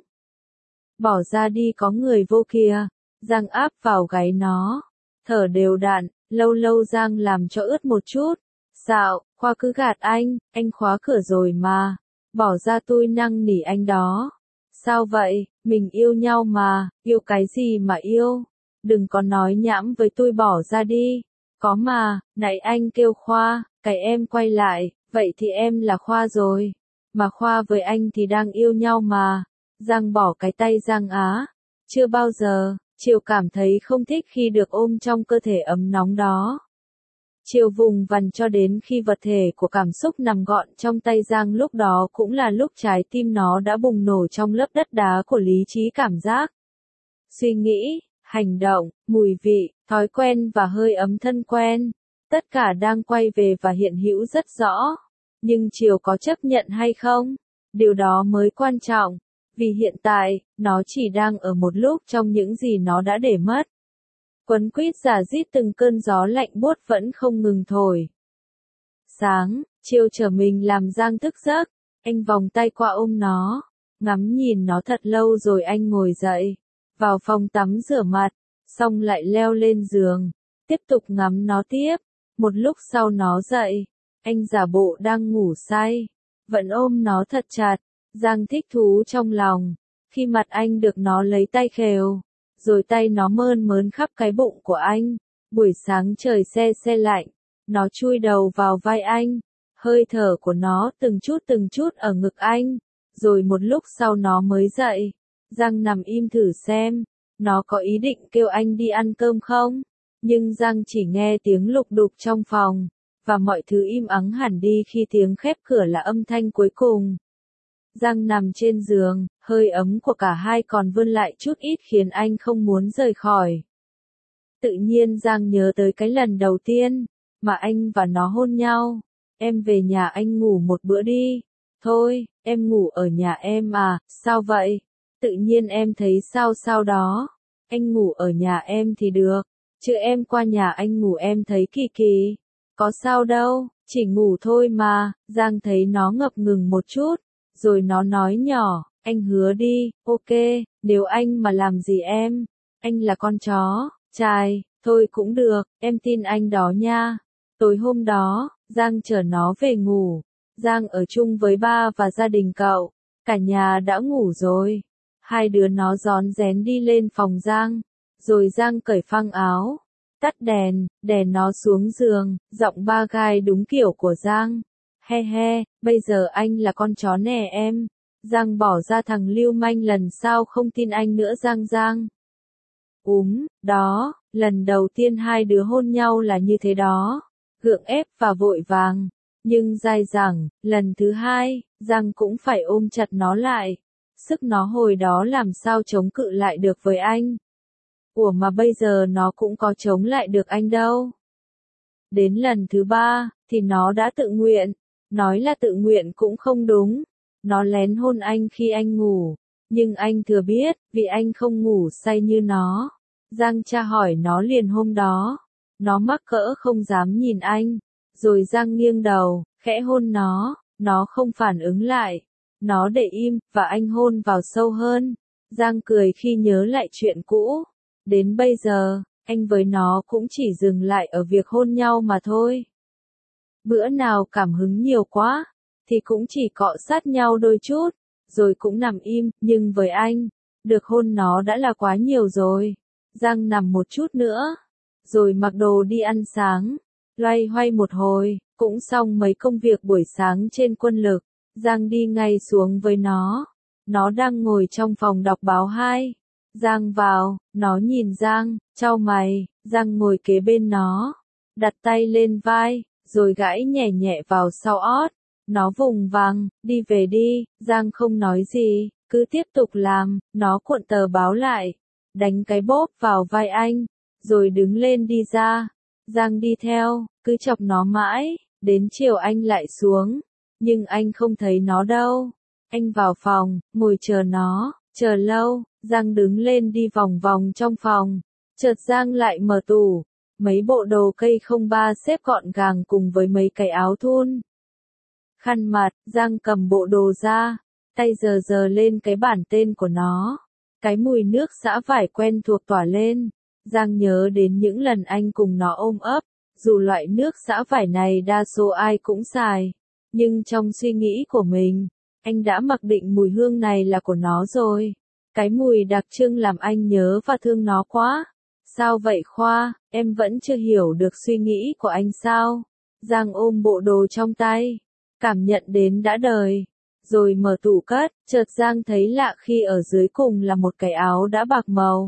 Bỏ ra đi có người vô kìa. Giang áp vào gáy nó, thở đều đặn, lâu lâu Giang làm cho ướt một chút. Dạo, Khoa cứ gạt anh khóa cửa rồi mà. Bỏ ra tôi năn nỉ anh đó. Sao vậy, mình yêu nhau mà, yêu cái gì mà yêu? Đừng có nói nhảm với tôi, bỏ ra đi. Có mà, nãy anh kêu Khoa, cái em quay lại, vậy thì em là Khoa rồi. Mà Khoa với anh thì đang yêu nhau mà. Giang bỏ cái tay Giang á. Chưa bao giờ, Chiều cảm thấy không thích khi được ôm trong cơ thể ấm nóng đó. Chiều vùng vằng cho đến khi vật thể của cảm xúc nằm gọn trong tay Giang, lúc đó cũng là lúc trái tim nó đã bùng nổ trong lớp đất đá của lý trí cảm giác. Suy nghĩ, hành động, mùi vị, thói quen và hơi ấm thân quen, tất cả đang quay về và hiện hữu rất rõ. Nhưng Chiều có chấp nhận hay không? Điều đó mới quan trọng, vì hiện tại, nó chỉ đang ở một lúc trong những gì nó đã để mất. Quấn quýt rả rít từng cơn gió lạnh buốt vẫn không ngừng thổi. Sáng, Chiều trở mình làm Giang thức giấc, anh vòng tay qua ôm nó, ngắm nhìn nó thật lâu rồi anh ngồi dậy, vào phòng tắm rửa mặt, xong lại leo lên giường, tiếp tục ngắm nó tiếp. Một lúc sau nó dậy, anh giả bộ đang ngủ say, vẫn ôm nó thật chặt. Giang thích thú trong lòng, khi mặt anh được nó lấy tay khều, rồi tay nó mơn mớn khắp cái bụng của anh. Buổi sáng trời se se lạnh, nó chui đầu vào vai anh, hơi thở của nó từng chút ở ngực anh, rồi một lúc sau nó mới dậy. Giang nằm im thử xem, nó có ý định kêu anh đi ăn cơm không? Nhưng Giang chỉ nghe tiếng lục đục trong phòng, và mọi thứ im ắng hẳn đi khi tiếng khép cửa là âm thanh cuối cùng. Giang nằm trên giường, hơi ấm của cả hai còn vươn lại chút ít khiến anh không muốn rời khỏi. Tự nhiên Giang nhớ tới cái lần đầu tiên mà anh và nó hôn nhau. Em về nhà anh ngủ một bữa đi. Thôi, em ngủ ở nhà em à, sao vậy? Tự nhiên em thấy sao đó. Anh ngủ ở nhà em thì được, chứ em qua nhà anh ngủ em thấy kỳ kỳ. Có sao đâu, chỉ ngủ thôi mà. Giang thấy nó ngập ngừng một chút, rồi nó nói nhỏ, anh hứa đi, ok, nếu anh mà làm gì em, anh là con chó, trai, thôi cũng được, em tin anh đó nha. Tối hôm đó, Giang chở nó về ngủ. Giang ở chung với ba và gia đình cậu, cả nhà đã ngủ rồi. Hai đứa nó rón rén đi lên phòng Giang, rồi Giang cởi phăng áo, tắt đèn, đè nó xuống giường, giọng ba gai đúng kiểu của Giang. He he, bây giờ anh là con chó nè em. Giang bỏ ra thằng lưu manh lần sau không tin anh nữa. Giang. Đó, lần đầu tiên hai đứa hôn nhau là như thế đó. Gượng ép và vội vàng. Nhưng dai dẳng, lần thứ hai, Giang cũng phải ôm chặt nó lại. Sức nó hồi đó làm sao chống cự lại được với anh. Ủa mà bây giờ nó cũng có chống lại được anh đâu. Đến lần thứ ba, thì nó đã tự nguyện. Nói là tự nguyện cũng không đúng. Nó lén hôn anh khi anh ngủ. Nhưng anh thừa biết, vì anh không ngủ say như nó. Giang tra hỏi nó liền hôm đó. Nó mắc cỡ không dám nhìn anh. Rồi Giang nghiêng đầu, khẽ hôn nó không phản ứng lại. Nó để im, và anh hôn vào sâu hơn. Giang cười khi nhớ lại chuyện cũ. Đến bây giờ, anh với nó cũng chỉ dừng lại ở việc hôn nhau mà thôi. Bữa nào cảm hứng nhiều quá, thì cũng chỉ cọ sát nhau đôi chút, rồi cũng nằm im, nhưng với anh, được hôn nó đã là quá nhiều rồi. Giang nằm một chút nữa, rồi mặc đồ đi ăn sáng, loay hoay một hồi, cũng xong mấy công việc buổi sáng trên quân lực. Giang đi ngay xuống với nó đang ngồi trong phòng đọc báo 2. Giang vào, nó nhìn Giang, chau mày. Giang ngồi kế bên nó, đặt tay lên vai, rồi gãi nhẹ nhẹ vào sau ót. Nó vùng vằng, đi về đi. Giang không nói gì, cứ tiếp tục làm. Nó cuộn tờ báo lại, đánh cái bóp vào vai anh, rồi đứng lên đi ra. Giang đi theo, cứ chọc nó mãi, đến chiều anh lại xuống, nhưng anh không thấy nó đâu. Anh vào phòng, ngồi chờ nó, chờ lâu. Giang đứng lên đi vòng vòng trong phòng, chợt Giang lại mở tủ, mấy bộ đồ cây 03 xếp gọn gàng cùng với mấy cái áo thun. Khăn mặt, Giang cầm bộ đồ ra, tay giờ lên cái bản tên của nó. Cái mùi nước xả vải quen thuộc tỏa lên. Giang nhớ đến những lần anh cùng nó ôm ấp, dù loại nước xả vải này đa số ai cũng xài, nhưng trong suy nghĩ của mình, anh đã mặc định mùi hương này là của nó rồi. Cái mùi đặc trưng làm anh nhớ và thương nó quá. Sao vậy Khoa, em vẫn chưa hiểu được suy nghĩ của anh sao? Giang ôm bộ đồ trong tay, cảm nhận đến đã đời, rồi mở tủ cất. Chợt Giang thấy lạ khi ở dưới cùng là một cái áo đã bạc màu,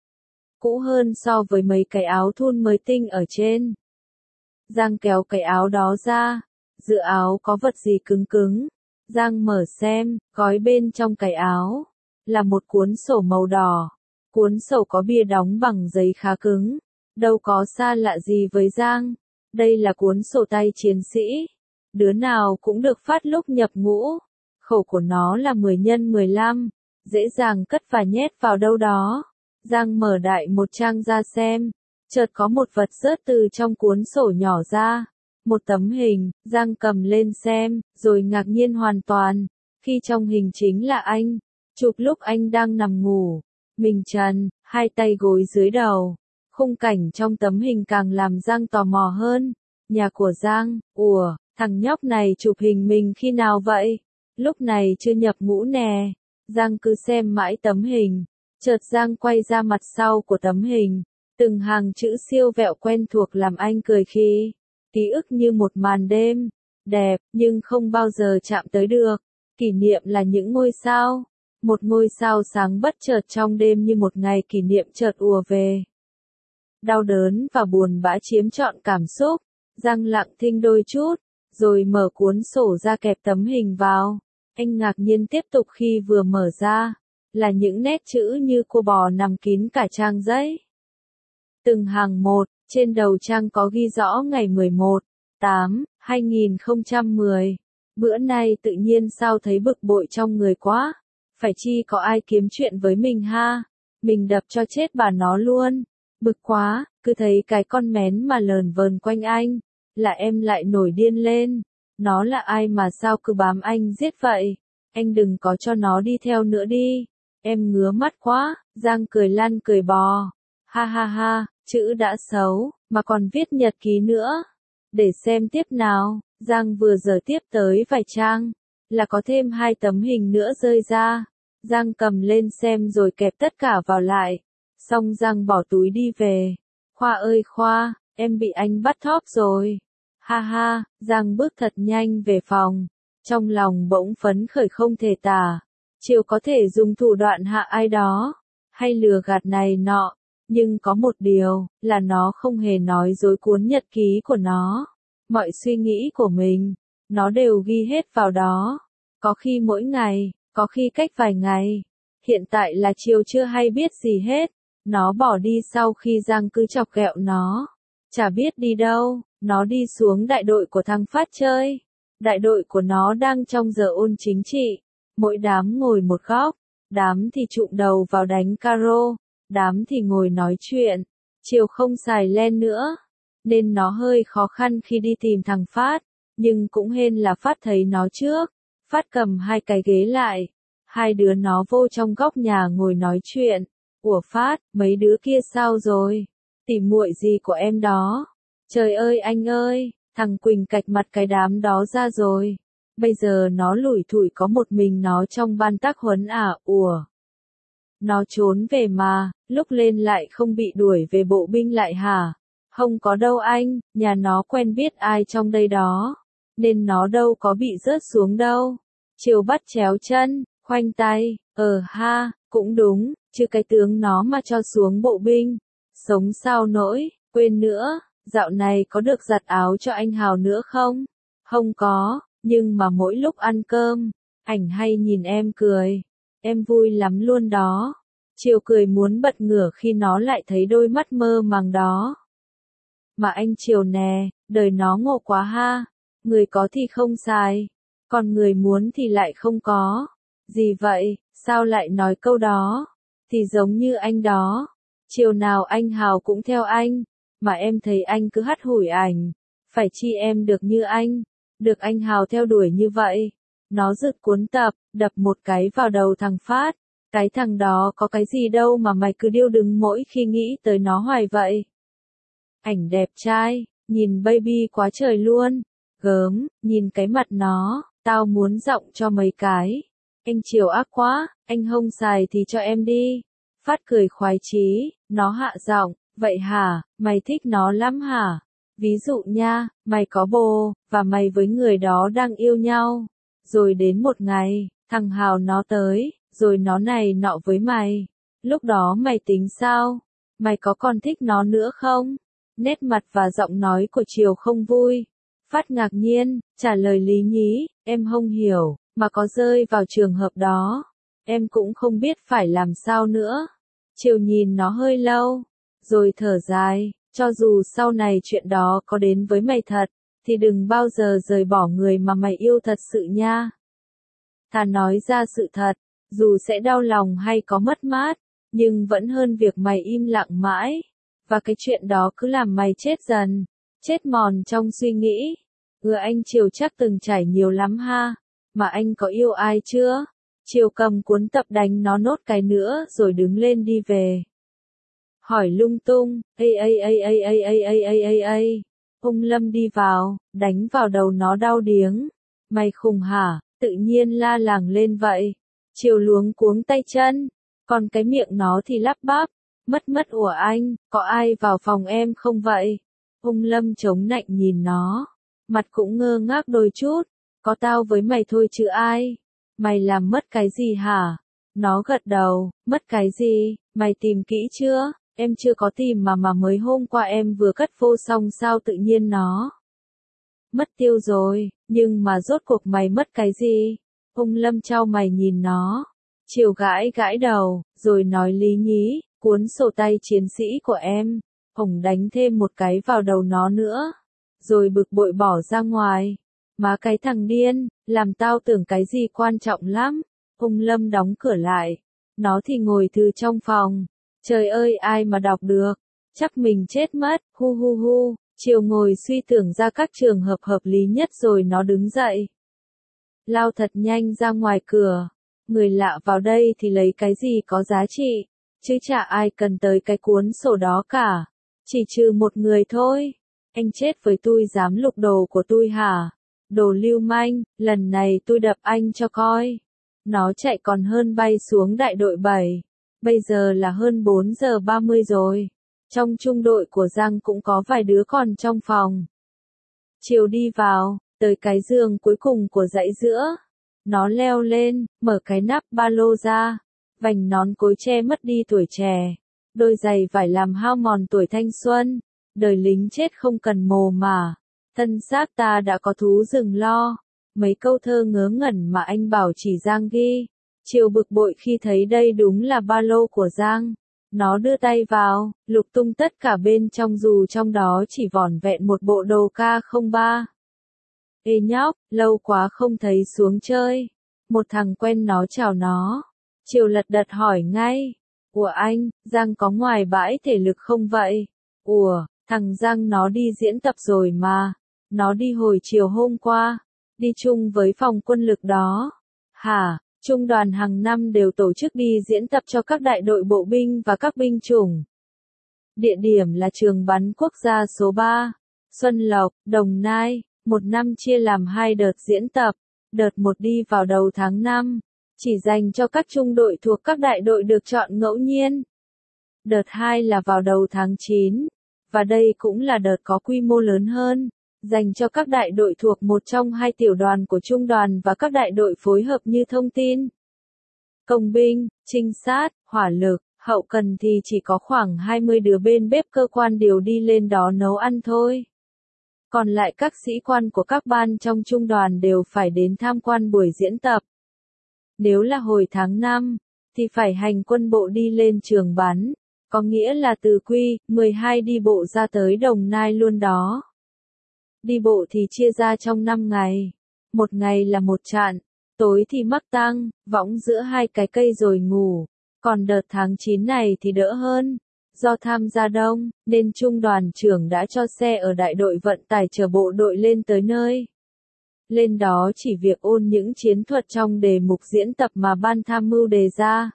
cũ hơn so với mấy cái áo thun mới tinh ở trên. Giang kéo cái áo đó ra, giữa áo có vật gì cứng cứng. Giang mở xem, gói bên trong cái áo là một cuốn sổ màu đỏ. Cuốn sổ có bìa đóng bằng giấy khá cứng, đâu có xa lạ gì với Giang. Đây là cuốn sổ tay chiến sĩ, đứa nào cũng được phát lúc nhập ngũ. Khẩu của nó là 10x15, dễ dàng cất và nhét vào đâu đó. Giang mở đại một trang ra xem, chợt có một vật rớt từ trong cuốn sổ nhỏ ra. Một tấm hình. Giang cầm lên xem, rồi ngạc nhiên hoàn toàn, khi trong hình chính là anh, chụp lúc anh đang nằm ngủ, mình trần, hai tay gối dưới đầu. Khung cảnh trong tấm hình càng làm Giang tò mò hơn. Nhà của Giang, ủa, thằng nhóc này chụp hình mình khi nào vậy? Lúc này chưa nhập ngũ nè. Giang cứ xem mãi tấm hình. Chợt Giang quay ra mặt sau của tấm hình. Từng hàng chữ siêu vẹo quen thuộc làm anh cười khi. Ký ức như một màn đêm. Đẹp, nhưng không bao giờ chạm tới được. Kỷ niệm là những ngôi sao. Một ngôi sao sáng bất chợt trong đêm như một ngày kỷ niệm chợt ùa về. Đau đớn và buồn bã chiếm trọn cảm xúc. Giang lặng thinh đôi chút, rồi mở cuốn sổ ra kẹp tấm hình vào. Anh ngạc nhiên tiếp tục khi vừa mở ra, là những nét chữ như cua bò nằm kín cả trang giấy. Từng hàng một, trên đầu trang có ghi rõ ngày 11/8/2010. Bữa nay tự nhiên sao thấy bực bội trong người quá. Phải chi có ai kiếm chuyện với mình ha? Mình đập cho chết bà nó luôn. Bực quá, cứ thấy cái con mén mà lờn vờn quanh anh, là em lại nổi điên lên. Nó là ai mà sao cứ bám anh giết vậy? Anh đừng có cho nó đi theo nữa đi. Em ngứa mắt quá. Giang cười lăn cười bò. Ha ha ha, chữ đã xấu, mà còn viết nhật ký nữa. Để xem tiếp nào. Giang vừa dở tiếp tới vài trang, là có thêm 2 tấm hình nữa rơi ra. Giang cầm lên xem rồi kẹp tất cả vào lại. Xong Giang bỏ túi đi về. Khoa ơi Khoa, em bị anh bắt thóp rồi. Ha ha, Giang bước thật nhanh về phòng. Trong lòng bỗng phấn khởi không thể tả. Chiều có thể dùng thủ đoạn hạ ai đó, hay lừa gạt này nọ. Nhưng có một điều, là nó không hề nói dối cuốn nhật ký của nó. Mọi suy nghĩ của mình, nó đều ghi hết vào đó. Có khi mỗi ngày, có khi cách vài ngày. Hiện tại là Chiều chưa hay biết gì hết. Nó bỏ đi sau khi Giang cứ chọc ghẹo nó. Chả biết đi đâu, nó đi xuống đại đội của thằng Phát chơi. Đại đội của nó đang trong giờ ôn chính trị. Mỗi đám ngồi một góc, đám thì chụm đầu vào đánh caro, đám thì ngồi nói chuyện. Chiều không xài len nữa, nên nó hơi khó khăn khi đi tìm thằng Phát. Nhưng cũng hên là Phát thấy nó trước. Phát cầm 2 cái ghế lại. 2 đứa nó vô trong góc nhà ngồi nói chuyện. Ủa Phát, mấy đứa kia sao rồi? Tỉ muội gì của em đó? Trời ơi anh ơi, thằng Quỳnh cạch mặt cái đám đó ra rồi. Bây giờ nó lủi thủi có một mình nó trong ban tác huấn à, ủa. Nó trốn về mà, lúc lên lại không bị đuổi về bộ binh lại hả? Không có đâu anh, nhà nó quen biết ai trong đây đó. Nên nó đâu có bị rớt xuống đâu. Chiều bắt chéo chân, khoanh tay, ha, cũng đúng, chứ cái tướng nó mà cho xuống bộ binh. Sống sao nổi, quên nữa, dạo này có được giặt áo cho anh Hào nữa không? Không có, nhưng mà mỗi lúc ăn cơm, ảnh hay nhìn em cười. Em vui lắm luôn đó. Chiều cười muốn bật ngửa khi nó lại thấy đôi mắt mơ màng đó. Mà anh Chiều nè, đời nó ngộ quá ha. Người có thì không xài, còn người muốn thì lại không có. Gì vậy, sao lại nói câu đó? Thì giống như anh đó. Chiều nào anh Hào cũng theo anh, mà em thấy anh cứ hắt hủi ảnh. Phải chi em được như anh, được anh Hào theo đuổi như vậy. Nó rực cuốn tập, đập một cái vào đầu thằng Phát. Cái thằng đó có cái gì đâu mà mày cứ điêu đứng mỗi khi nghĩ tới nó hoài vậy. Ảnh đẹp trai, nhìn baby quá trời luôn. Gớm, nhìn cái mặt nó, tao muốn giọng cho mấy cái. Anh Chiều ác quá, anh không xài thì cho em đi. Phát cười khoái chí, nó hạ giọng, vậy hả, mày thích nó lắm hả? Ví dụ nha, mày có bồ, và mày với người đó đang yêu nhau. Rồi đến một ngày, thằng Hào nó tới, rồi nó này nọ với mày. Lúc đó mày tính sao? Mày có còn thích nó nữa không? Nét mặt và giọng nói của Chiều không vui. Phát ngạc nhiên, trả lời lý nhí, em không hiểu, mà có rơi vào trường hợp đó. Em cũng không biết phải làm sao nữa. Chiều nhìn nó hơi lâu, rồi thở dài, cho dù sau này chuyện đó có đến với mày thật, thì đừng bao giờ rời bỏ người mà mày yêu thật sự nha. Thà nói ra sự thật, dù sẽ đau lòng hay có mất mát, nhưng vẫn hơn việc mày im lặng mãi. Và cái chuyện đó cứ làm mày chết dần, chết mòn trong suy nghĩ. Anh Chiều chắc từng trải nhiều lắm ha. Mà anh có yêu ai chưa? Chiều cầm cuốn tập đánh nó nốt cái nữa rồi đứng lên đi về. Hỏi lung tung, Ung Lâm đi vào, đánh vào đầu nó đau điếng. Mày khùng hả, tự nhiên la làng lên vậy. Chiều luống cuống tay chân, còn cái miệng nó thì lắp bắp. Mất của anh, có ai vào phòng em không vậy? Ung Lâm chống nạnh nhìn nó, mặt cũng ngơ ngác đôi chút. Có tao với mày thôi chứ ai? Mày làm mất cái gì hả? Nó gật đầu, mất cái gì, mày tìm kỹ chưa? Em chưa có tìm mà mới hôm qua em vừa cất vô xong sao tự nhiên nó mất tiêu rồi, nhưng mà rốt cuộc mày mất cái gì? Ung Lâm chau mày nhìn nó, chiều gãi gãi đầu, rồi nói lý nhí, cuốn sổ tay chiến sĩ của em. Ổng đánh thêm một cái vào đầu nó nữa, rồi bực bội bỏ ra ngoài. Má cái thằng điên, làm tao tưởng cái gì quan trọng lắm. Ung Lâm đóng cửa lại, nó thì ngồi thư trong phòng. Trời ơi ai mà đọc được, chắc mình chết mất, hu hu hu. Chiều ngồi suy tưởng ra các trường hợp hợp lý nhất rồi nó đứng dậy. Lao thật nhanh ra ngoài cửa, người lạ vào đây thì lấy cái gì có giá trị, chứ chả ai cần tới cái cuốn sổ đó cả. Chỉ trừ một người thôi. Anh chết với tôi dám lục đồ của tôi hả? Đồ lưu manh, lần này tôi đập anh cho coi. Nó chạy còn hơn bay xuống đại đội 7. Bây giờ là hơn 4 giờ 30 rồi. Trong trung đội của Giang cũng có vài đứa còn trong phòng. Chiều đi vào, tới cái giường cuối cùng của dãy giữa. Nó leo lên, mở cái nắp ba lô ra. Vành nón cối che mất đi tuổi trẻ. Đôi giày vải làm hao mòn tuổi thanh xuân. Đời lính chết không cần mồ mà. Thân xác ta đã có thú rừng lo. Mấy câu thơ ngớ ngẩn mà anh bảo chỉ Giang ghi. Chiều bực bội khi thấy đây đúng là ba lô của Giang. Nó đưa tay vào, lục tung tất cả bên trong dù trong đó chỉ vỏn vẹn một bộ đồ K03. Ê nhóc, lâu quá không thấy xuống chơi. Một thằng quen nó chào nó. Chiều lật đật hỏi ngay. Ủa anh, Giang có ngoài bãi thể lực không vậy? Ủa, thằng Giang nó đi diễn tập rồi mà. Nó đi hồi chiều hôm qua. Đi chung với phòng quân lực đó. Hả? Trung đoàn hàng năm đều tổ chức đi diễn tập cho các đại đội bộ binh và các binh chủng. Địa điểm là trường bắn quốc gia số 3, Xuân Lộc, Đồng Nai. Một năm chia làm 2 đợt diễn tập. Đợt 1 đi vào đầu tháng 5, chỉ dành cho các trung đội thuộc các đại đội được chọn ngẫu nhiên. Đợt 2 là vào đầu tháng 9, và đây cũng là đợt có quy mô lớn hơn, dành cho các đại đội thuộc một trong 2 tiểu đoàn của trung đoàn và các đại đội phối hợp như thông tin, công binh, trinh sát, hỏa lực, hậu cần thì chỉ có khoảng 20 đứa bên bếp cơ quan điều đi lên đó nấu ăn thôi. Còn lại các sĩ quan của các ban trong trung đoàn đều phải đến tham quan buổi diễn tập. Nếu là hồi tháng 5, thì phải hành quân bộ đi lên trường bắn, có nghĩa là từ Q12 đi bộ ra tới Đồng Nai luôn đó. Đi bộ thì chia ra trong 5 ngày. Một ngày là một chạn, tối thì mắc tăng, võng giữa 2 cái cây rồi ngủ. Còn đợt tháng 9 này thì đỡ hơn. Do tham gia đông, nên trung đoàn trưởng đã cho xe ở đại đội vận tải chở bộ đội lên tới nơi. Lên đó chỉ việc ôn những chiến thuật trong đề mục diễn tập mà ban tham mưu đề ra.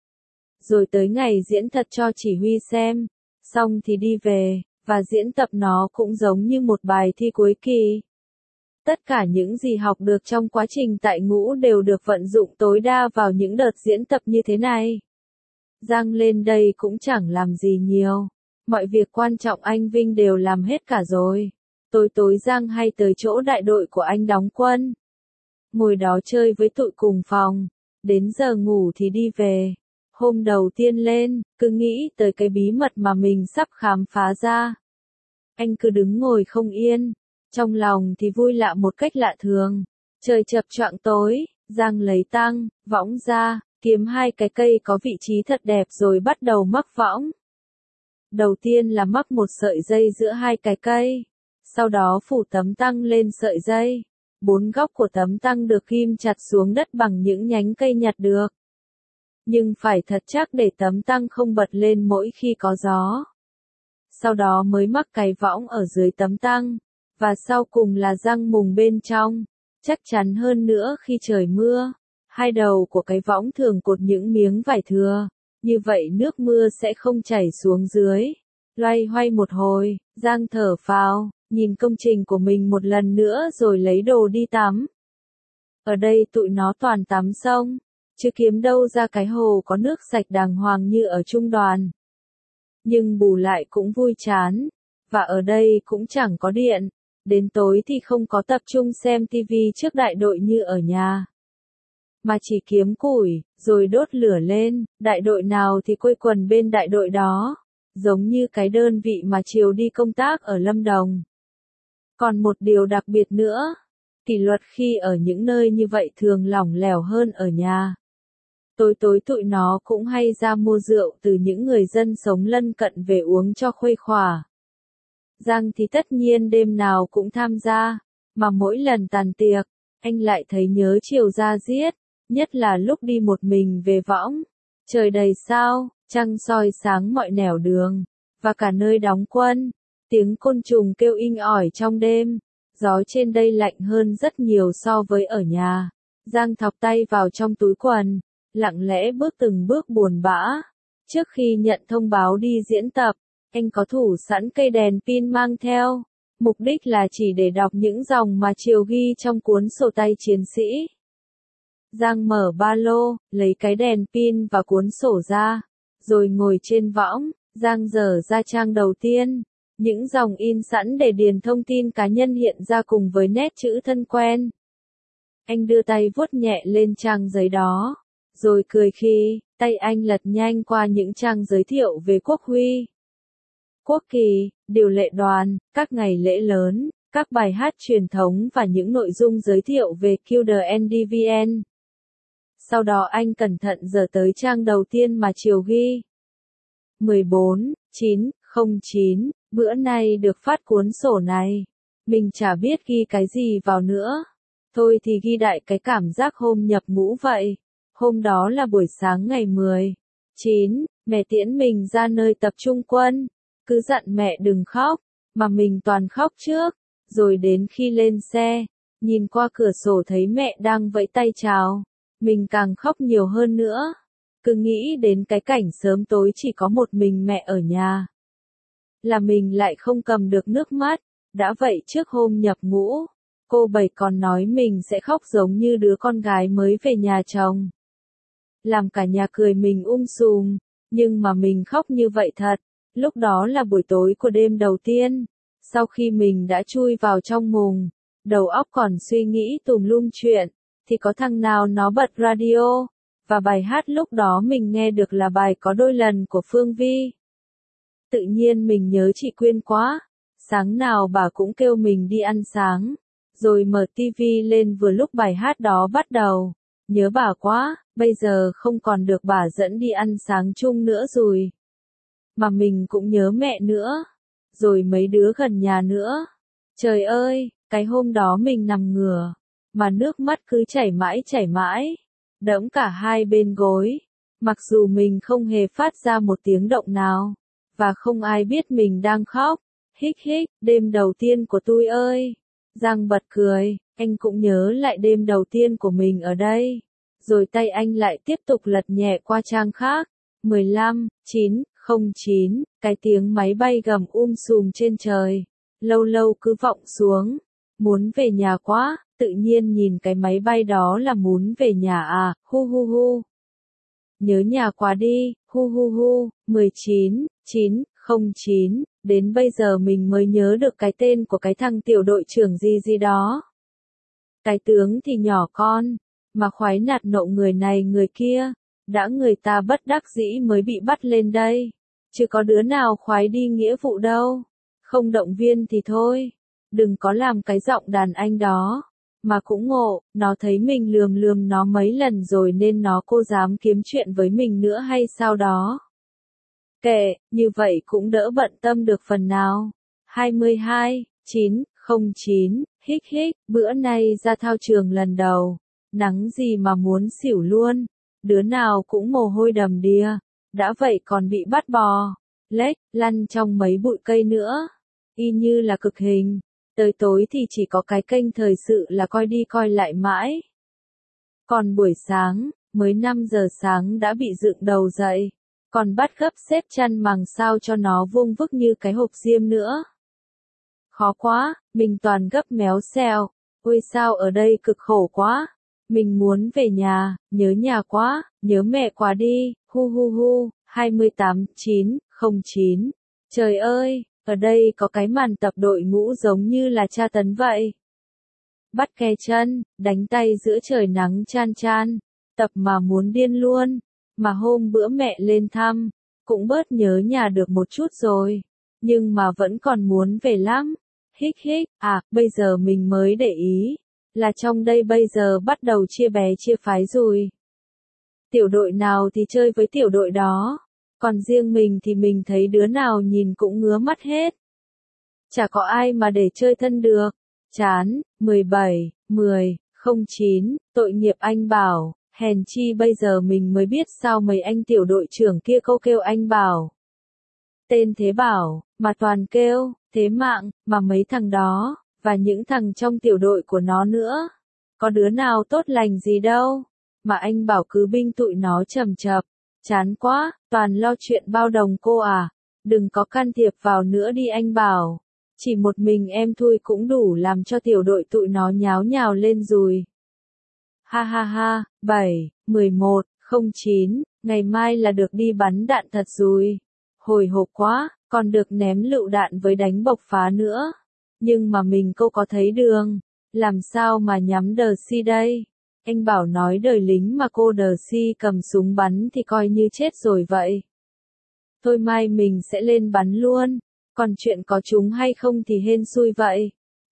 Rồi tới ngày diễn thật cho chỉ huy xem, xong thì đi về, và diễn tập nó cũng giống như một bài thi cuối kỳ. Tất cả những gì học được trong quá trình tại ngũ đều được vận dụng tối đa vào những đợt diễn tập như thế này. Giang lên đây cũng chẳng làm gì nhiều. Mọi việc quan trọng anh Vinh đều làm hết cả rồi. Tối Giang hay tới chỗ đại đội của anh đóng quân. Ngồi đó chơi với tụi cùng phòng. Đến giờ ngủ thì đi về. Hôm đầu tiên lên, cứ nghĩ tới cái bí mật mà mình sắp khám phá ra. Anh cứ đứng ngồi không yên. Trong lòng thì vui lạ một cách lạ thường. Trời chập choạng tối, Giang lấy tăng, võng ra, kiếm 2 cái cây có vị trí thật đẹp rồi bắt đầu mắc võng. Đầu tiên là mắc một sợi dây giữa 2 cái cây. Sau đó phủ tấm tăng lên sợi dây. 4 góc của tấm tăng được ghim chặt xuống đất bằng những nhánh cây nhặt được. Nhưng phải thật chắc để tấm tăng không bật lên mỗi khi có gió. Sau đó mới mắc cái võng ở dưới tấm tăng. Và sau cùng là răng mùng bên trong. Chắc chắn hơn nữa khi trời mưa. 2 đầu của cái võng thường cột những miếng vải thừa. Như vậy nước mưa sẽ không chảy xuống dưới. Loay hoay một hồi, Giang thở phào, nhìn công trình của mình một lần nữa rồi lấy đồ đi tắm. Ở đây tụi nó toàn tắm sông, chứ kiếm đâu ra cái hồ có nước sạch đàng hoàng như ở trung đoàn. Nhưng bù lại cũng vui chán, và ở đây cũng chẳng có điện, đến tối thì không có tập trung xem tivi trước đại đội như ở nhà. Mà chỉ kiếm củi, rồi đốt lửa lên, đại đội nào thì quây quần bên đại đội đó, giống như cái đơn vị mà chiều đi công tác ở Lâm Đồng. Còn một điều đặc biệt nữa, kỷ luật khi ở những nơi như vậy thường lỏng lẻo hơn ở nhà. Tối tối tụi nó cũng hay ra mua rượu từ những người dân sống lân cận về uống cho khuây khỏa. Giang thì tất nhiên đêm nào cũng tham gia, mà mỗi lần tàn tiệc, anh lại thấy nhớ chiều ra giết, nhất là lúc đi một mình về võng. Trời đầy sao, trăng soi sáng mọi nẻo đường, và cả nơi đóng quân, tiếng côn trùng kêu inh ỏi trong đêm, gió trên đây lạnh hơn rất nhiều so với ở nhà. Giang thọc tay vào trong túi quần, lặng lẽ bước từng bước buồn bã. Trước khi nhận thông báo đi diễn tập, anh có thủ sẵn cây đèn pin mang theo, mục đích là chỉ để đọc những dòng mà Triều ghi trong cuốn sổ tay chiến sĩ. Giang mở ba lô, lấy cái đèn pin và cuốn sổ ra, rồi ngồi trên võng. Giang dở ra trang đầu tiên, những dòng in sẵn để điền thông tin cá nhân hiện ra cùng với nét chữ thân quen. Anh đưa tay vuốt nhẹ lên trang giấy đó, rồi cười khi tay anh lật nhanh qua những trang giới thiệu về quốc huy, quốc kỳ, điều lệ đoàn, các ngày lễ lớn, các bài hát truyền thống và những nội dung giới thiệu về QDNDVN. Sau đó anh cẩn thận dở tới trang đầu tiên mà Triều ghi. 14/9/09, bữa nay được phát cuốn sổ này. Mình chả biết ghi cái gì vào nữa. Thôi thì ghi đại cái cảm giác hôm nhập ngũ vậy. Hôm đó là buổi sáng ngày 10/9, mẹ tiễn mình ra nơi tập trung quân. Cứ dặn mẹ đừng khóc, mà mình toàn khóc trước. Rồi đến khi lên xe, nhìn qua cửa sổ thấy mẹ đang vẫy tay chào. Mình càng khóc nhiều hơn nữa. Cứ nghĩ đến cái cảnh sớm tối chỉ có một mình mẹ ở nhà, là mình lại không cầm được nước mắt. Đã vậy trước hôm nhập ngũ, cô Bảy còn nói mình sẽ khóc giống như đứa con gái mới về nhà chồng. Làm cả nhà cười mình sùm, nhưng mà mình khóc như vậy thật. Lúc đó là buổi tối của đêm đầu tiên, sau khi mình đã chui vào trong mùng, đầu óc còn suy nghĩ tùm lum chuyện, thì có thằng nào nó bật radio. Và bài hát lúc đó mình nghe được là bài Có Đôi Lần của Phương Vi. Tự nhiên mình nhớ chị Quyên quá. Sáng nào bà cũng kêu mình đi ăn sáng. Rồi mở tivi lên vừa lúc bài hát đó bắt đầu. Nhớ bà quá, bây giờ không còn được bà dẫn đi ăn sáng chung nữa rồi. Mà mình cũng nhớ mẹ nữa. Rồi mấy đứa gần nhà nữa. Trời ơi, cái hôm đó mình nằm ngửa. Mà nước mắt cứ chảy mãi. Đẫm cả hai bên gối, mặc dù mình không hề phát ra một tiếng động nào, và không ai biết mình đang khóc. Hích hích, đêm đầu tiên của tôi ơi. Giang bật cười, anh cũng nhớ lại đêm đầu tiên của mình ở đây. Rồi tay anh lại tiếp tục lật nhẹ qua trang khác. 15/9/09, cái tiếng máy bay gầm sùm trên trời, lâu lâu cứ vọng xuống. Muốn về nhà quá. Tự nhiên nhìn cái máy bay đó là muốn về nhà à, hu hu hu. Nhớ nhà quá đi, hu hu hu. 19/9/09, đến bây giờ mình mới nhớ được cái tên của cái thằng tiểu đội trưởng gì đó. Cái tướng thì nhỏ con, mà khoái nạt nộ người này người kia, đã người ta bất đắc dĩ mới bị bắt lên đây, chứ có đứa nào khoái đi nghĩa vụ đâu. Không động viên thì thôi, đừng có làm cái giọng đàn anh đó. Mà cũng ngộ, nó thấy mình lườm nó mấy lần rồi nên nó cô dám kiếm chuyện với mình nữa hay sao đó. Kệ, như vậy cũng đỡ bận tâm được phần nào. 22/9/09, hích hích, bữa nay ra thao trường lần đầu. Nắng gì mà muốn xỉu luôn. Đứa nào cũng mồ hôi đầm đìa. Đã vậy còn bị bắt bò, lếch, lăn trong mấy bụi cây nữa. Y như là cực hình. Tới tối thì chỉ có cái kênh thời sự là coi đi coi lại mãi. Còn buổi sáng, mới 5 giờ sáng đã bị dựng đầu dậy. Còn bắt gấp xếp chăn mằng sao cho nó vuông vức như cái hộp diêm nữa. Khó quá, mình toàn gấp méo xẹo. Ôi sao ở đây cực khổ quá. Mình muốn về nhà quá, nhớ mẹ quá đi, hu hu hu, 28/9/09. Trời ơi, ở đây có cái màn tập đội ngũ giống như là tra tấn vậy. Bắt ke chân, đánh tay giữa trời nắng chan chan, tập mà muốn điên luôn. Mà hôm bữa mẹ lên thăm, cũng bớt nhớ nhà được một chút rồi, nhưng mà vẫn còn muốn về lắm. Hích hích, bây giờ mình mới để ý, là trong đây bây giờ bắt đầu chia bè chia phái rồi. Tiểu đội nào thì chơi với tiểu đội đó, còn riêng mình thì mình thấy đứa nào nhìn cũng ngứa mắt hết. Chả có ai mà để chơi thân được. Chán, 17/10/09, tội nghiệp anh Bảo, hèn chi bây giờ mình mới biết sao mấy anh tiểu đội trưởng kia câu kêu anh Bảo. Tên thế Bảo, mà toàn kêu, thế Mạng, mà mấy thằng đó, và những thằng trong tiểu đội của nó nữa. Có đứa nào tốt lành gì đâu, mà anh Bảo cứ binh tụi nó chầm chập. Chán quá, toàn lo chuyện bao đồng cô à, đừng có can thiệp vào nữa đi anh Bảo. Chỉ một mình em thôi cũng đủ làm cho tiểu đội tụi nó nháo nhào lên rồi. Ha ha ha, 7/11/09, ngày mai là được đi bắn đạn thật rồi. Hồi hộp quá, còn được ném lựu đạn với đánh bộc phá nữa. Nhưng mà mình câu có thấy đường, làm sao mà nhắm đờ si đây? Anh Bảo nói đời lính mà cô đờ si cầm súng bắn thì coi như chết rồi vậy. Thôi mai mình sẽ lên bắn luôn. Còn chuyện có trúng hay không thì hên xui vậy.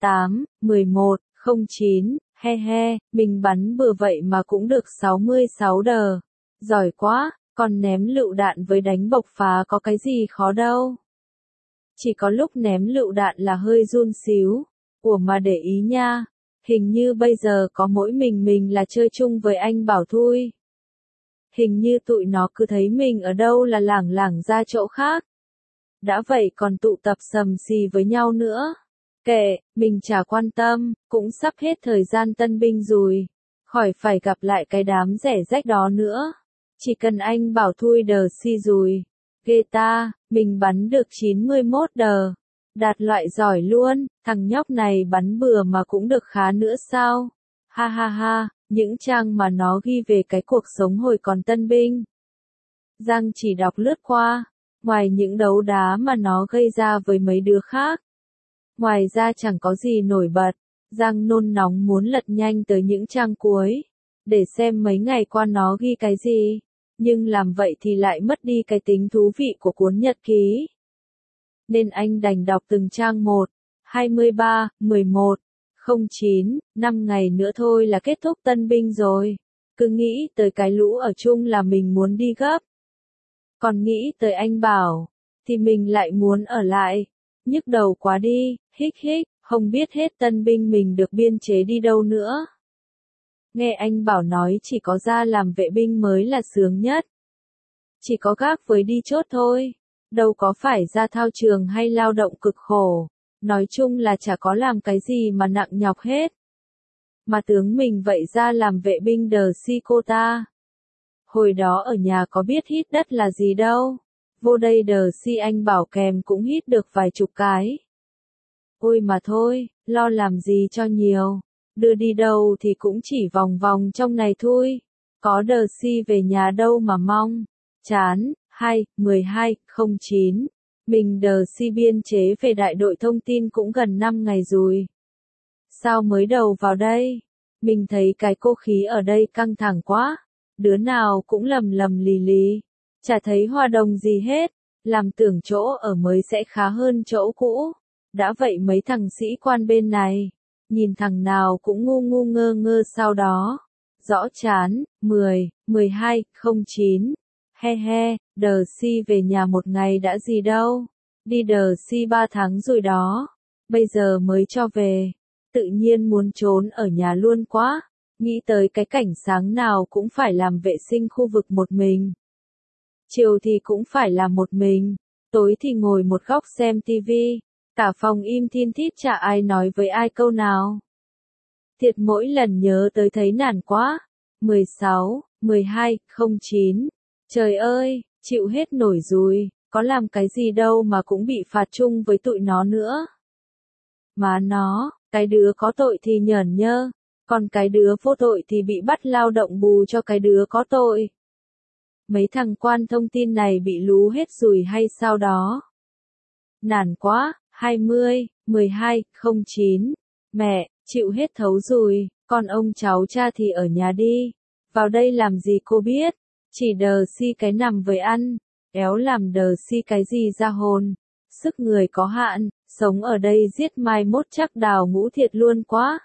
8/11/09, he he, mình bắn bừa vậy mà cũng được 66 đờ. Giỏi quá, còn ném lựu đạn với đánh bộc phá có cái gì khó đâu. Chỉ có lúc ném lựu đạn là hơi run xíu. Ủa mà để ý nha, hình như bây giờ có mỗi mình là chơi chung với anh Bảo thôi. Hình như tụi nó cứ thấy mình ở đâu là lảng lảng ra chỗ khác. Đã vậy còn tụ tập sầm xì với nhau nữa. Kệ, mình chả quan tâm, cũng sắp hết thời gian tân binh rồi. Khỏi phải gặp lại cái đám rẻ rách đó nữa. Chỉ cần anh Bảo thui đờ si rồi. Ghê ta, mình bắn được 91 đờ. Đạt loại giỏi luôn, thằng nhóc này bắn bừa mà cũng được khá nữa sao? Ha ha ha, những trang mà nó ghi về cái cuộc sống hồi còn tân binh. Giang chỉ đọc lướt qua. Ngoài những đấu đá mà nó gây ra với mấy đứa khác. Ngoài ra chẳng có gì nổi bật. Giang nôn nóng muốn lật nhanh tới những trang cuối. Để xem mấy ngày qua nó ghi cái gì. Nhưng làm vậy thì lại mất đi cái tính thú vị của cuốn nhật ký. Nên anh đành đọc từng trang một. 23/11/09, 5 ngày nữa thôi là kết thúc tân binh rồi. Cứ nghĩ tới cái lũ ở chung là mình muốn đi gấp. Còn nghĩ tới anh Bảo, thì mình lại muốn ở lại. Nhức đầu quá đi, hích hích, không biết hết tân binh mình được biên chế đi đâu nữa. Nghe anh Bảo nói chỉ có ra làm vệ binh mới là sướng nhất. Chỉ có gác với đi chốt thôi. Đâu có phải ra thao trường hay lao động cực khổ. Nói chung là chả có làm cái gì mà nặng nhọc hết. Mà tướng mình vậy ra làm vệ binh đờ si cô ta. Hồi đó ở nhà có biết hít đất là gì đâu. Vô đây đờ si anh Bảo kèm cũng hít được vài chục cái. Ôi mà thôi, lo làm gì cho nhiều. Đưa đi đâu thì cũng chỉ vòng vòng trong này thôi. Có đờ si về nhà đâu mà mong. Chán, 2/12/09. Mình đờ si biên chế về đại đội thông tin cũng gần 5 ngày rồi. Sao mới đầu vào đây? Mình thấy cái cô khí ở đây căng thẳng quá. Đứa nào cũng lầm lầm lì lì. Chả thấy hòa đồng gì hết. Làm tưởng chỗ ở mới sẽ khá hơn chỗ cũ. Đã vậy mấy thằng sĩ quan bên này. Nhìn thằng nào cũng ngu ngu ngơ ngơ sau đó. Rõ chán, 10/12/09. He he, đờ si về nhà một ngày đã gì đâu. Đi đờ si 3 tháng rồi đó. Bây giờ mới cho về. Tự nhiên muốn trốn ở nhà luôn quá. Nghĩ tới cái cảnh sáng nào cũng phải làm vệ sinh khu vực một mình. Chiều thì cũng phải làm một mình. Tối thì ngồi một góc xem tivi. Cả phòng im thin thít chả ai nói với ai câu nào. Thiệt mỗi lần nhớ tới thấy nản quá. 16/12/09. Trời ơi, chịu hết nổi rồi. Có làm cái gì đâu mà cũng bị phạt chung với tụi nó nữa. Má nó, cái đứa có tội thì nhởn nhơ, còn cái đứa vô tội thì bị bắt lao động bù cho cái đứa có tội. Mấy thằng quan thông tin này bị lú hết rồi hay sao đó? Nản quá, 20, 12, 09. Mẹ, chịu hết thấu rồi, con ông cháu cha thì ở nhà đi. Vào đây làm gì cô biết? Chỉ đờ si cái nằm với ăn, éo làm đờ si cái gì ra hồn. Sức người có hạn, sống ở đây giết mai mốt chắc đào ngũ thiệt luôn quá.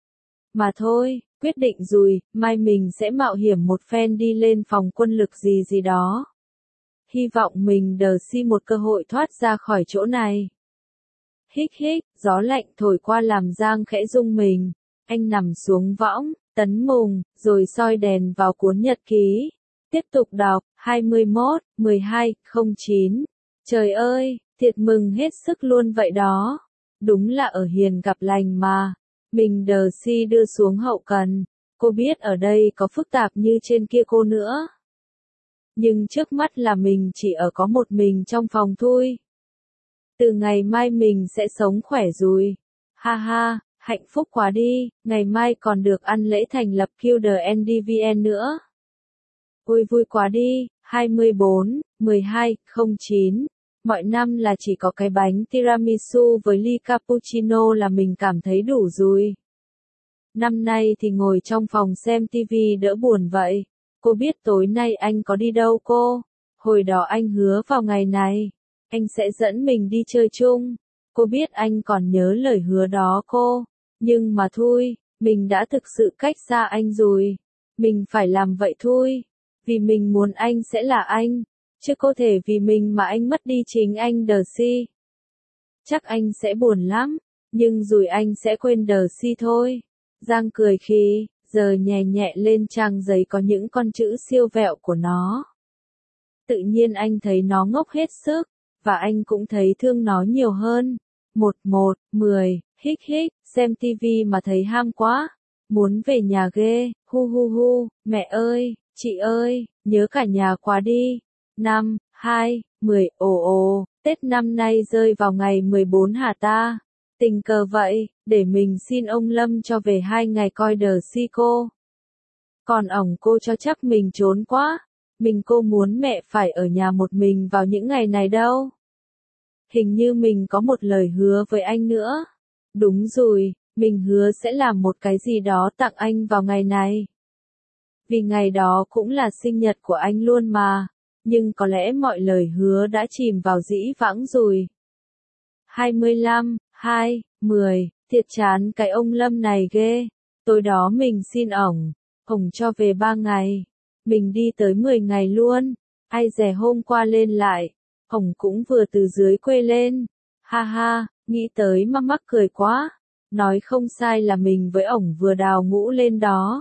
Mà thôi, quyết định rồi, mai mình sẽ mạo hiểm một phen đi lên phòng quân lực gì gì đó. Hy vọng mình đờ si một cơ hội thoát ra khỏi chỗ này. Hích hích, gió lạnh thổi qua làm Giang khẽ rung mình. Anh nằm xuống võng, tấn mùng, rồi soi đèn vào cuốn nhật ký. Tiếp tục đọc, 21, 12, 09. Trời ơi, thiệt mừng hết sức luôn vậy đó. Đúng là ở hiền gặp lành mà. Mình đờ si đưa xuống hậu cần. Cô biết ở đây có phức tạp như trên kia cô nữa. Nhưng trước mắt là mình chỉ ở có một mình trong phòng thôi. Từ ngày mai mình sẽ sống khỏe rồi. Ha ha, hạnh phúc quá đi, ngày mai còn được ăn lễ thành lập QDNDVN nữa. Ôi vui quá đi, 24, 12, 09. Mọi năm là chỉ có cái bánh tiramisu với ly cappuccino là mình cảm thấy đủ rồi. Năm nay thì ngồi trong phòng xem tivi đỡ buồn vậy. Cô biết tối nay anh có đi đâu cô? Hồi đó anh hứa vào ngày này, anh sẽ dẫn mình đi chơi chung. Cô biết anh còn nhớ lời hứa đó cô. Nhưng mà thôi, mình đã thực sự cách xa anh rồi. Mình phải làm vậy thôi. Vì mình muốn anh sẽ là anh. Chứ có thể vì mình mà anh mất đi chính anh đờ si. Chắc anh sẽ buồn lắm. Nhưng rồi anh sẽ quên đờ si thôi. Giang cười khi, giờ nhẹ nhẹ lên trang giấy có những con chữ siêu vẹo của nó. Tự nhiên anh thấy nó ngốc hết sức. Và anh cũng thấy thương nó nhiều hơn. 11, 10, hích hích, xem tivi mà thấy ham quá. Muốn về nhà ghê, hu hu hu, mẹ ơi, chị ơi, nhớ cả nhà quá đi. 5, 2, 10, ồ ồ, Tết năm nay rơi vào ngày 14 hả ta? Tình cờ vậy, để mình xin ông Lâm cho về 2 ngày coi đờ si cô. Còn ổng cô cho chắc mình trốn quá. Mình cô muốn mẹ phải ở nhà một mình vào những ngày này đâu. Hình như mình có một lời hứa với anh nữa. Đúng rồi, mình hứa sẽ làm một cái gì đó tặng anh vào ngày này. Vì ngày đó cũng là sinh nhật của anh luôn mà. Nhưng có lẽ mọi lời hứa đã chìm vào dĩ vãng rồi. 25, 2, 10, thiệt chán cái ông Lâm này ghê. Tối đó mình xin ổng cho về 3 ngày. Mình đi tới 10 ngày luôn. Ai dè hôm qua lên lại. Ổng cũng vừa từ dưới quê lên. Ha ha, nghĩ tới mà mắc cười quá. Nói không sai là mình với ổng vừa đào ngũ lên đó.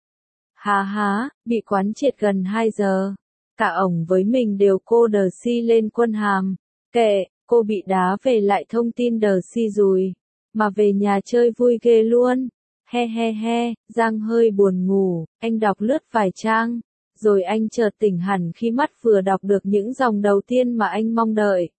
Ha ha, bị quán triệt gần 2 giờ. Cả ổng với mình đều cô đờ si lên quân hàm. Kệ, cô bị đá về lại thông tin đờ si rồi. Mà về nhà chơi vui ghê luôn. He he he, Giang hơi buồn ngủ, anh đọc lướt vài trang. Rồi anh chợt tỉnh hẳn khi mắt vừa đọc được những dòng đầu tiên mà anh mong đợi.